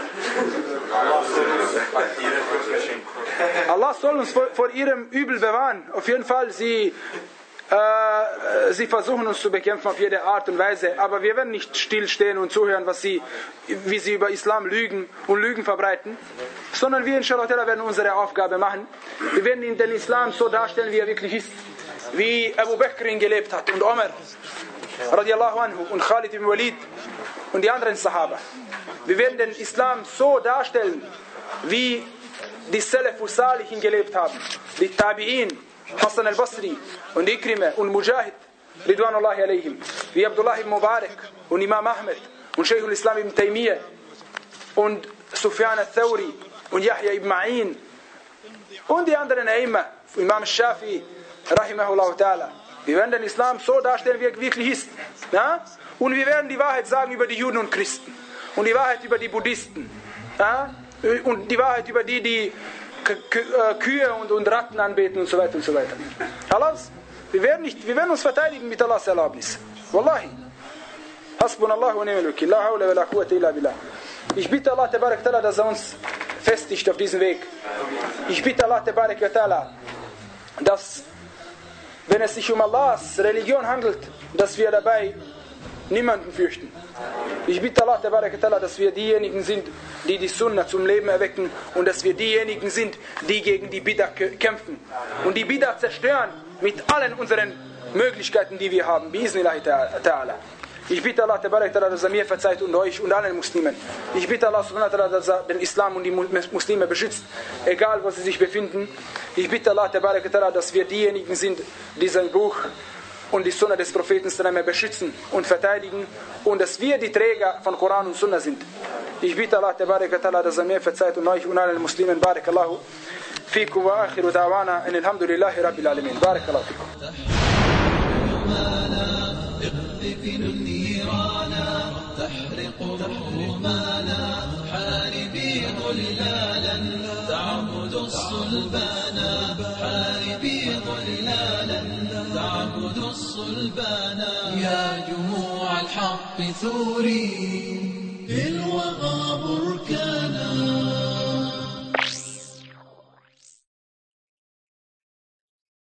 Allah soll uns vor, vor ihrem Übel bewahren. Auf jeden Fall, sie Äh, sie versuchen uns zu bekämpfen auf jede Art und Weise, aber wir werden nicht stillstehen und zuhören, was sie, wie sie über Islam lügen und Lügen verbreiten, sondern wir inshallah werden unsere Aufgabe machen. Wir werden den Islam so darstellen, wie er wirklich ist, wie Abu Bakr ihn gelebt hat und Omar radiallahu anhu und Khalid ibn Walid und die anderen Sahaba. Wir werden den Islam so darstellen, wie die Salafus Salihin gelebt haben, die Tabi'in, Hassan al-Basri und Ikrimah und Mujahid, Ridwanullahi alayhim, wie Abdullah ibn Mubarak und Imam Ahmed und Shaykh al-Islam ibn Taymiyyah und Sufyan al-Thawri und Yahya ibn Ma'in und die anderen Aimma, Imam al-Shafi'i, rahimahullah ta'ala. Wir werden den Islam so darstellen, wie er wirklich ist. Ja? Und wir werden die Wahrheit sagen über die Juden und Christen und die Wahrheit über die Buddhisten. Ja? Und die Wahrheit über die, die Kühe und, und Ratten anbeten und so weiter und so weiter. Allahs, wir werden, nicht, wir werden uns verteidigen mit Allahs Erlaubnis. Wallahi. Hasbunallah wa ni'mal wakil. La hawla wa la quwwata illa billah. Ich bitte Allah tabarak ta'ala, dass er uns festigt auf diesem Weg. Ich bitte Allah tabarak ta'ala, dass, wenn es sich um Allahs Religion handelt, dass wir dabei niemanden fürchten. Ich bitte Allah tabarak ta'ala, dass wir diejenigen sind, die die Sunna zum Leben erwecken und dass wir diejenigen sind, die gegen die Bid'ah kämpfen und die Bid'ah zerstören mit allen unseren Möglichkeiten, die wir haben. Bi'iznillahi ta'ala. Ich bitte Allah tabarak ta'ala, dass er mir verzeiht und euch und allen Muslimen. Ich bitte Allah subhanahu wa ta'ala, dass er den Islam und die Muslime beschützt, egal wo sie sich befinden. Ich bitte Allah tabarak ta'ala, dass wir diejenigen sind, die sein Buch und die Sunna des Propheten beschützen und verteidigen und dass wir die Träger von Koran und Sunna sind. Ich bitte Allah tabaraka ta'ala, dass er mir verzeiht und euch und allen Muslimen. Barakallahu fikum wa akhiru da'wana in alhamdulillahi rabbil alamin. Barakallahu fikum. اقذف النيرانا تحرق الرمانا حاربي ظلالا تعبد الصلبانا حاربي ظلالا تعبد الصلبانا يا جموع الحق ثوري في الوغى بركانا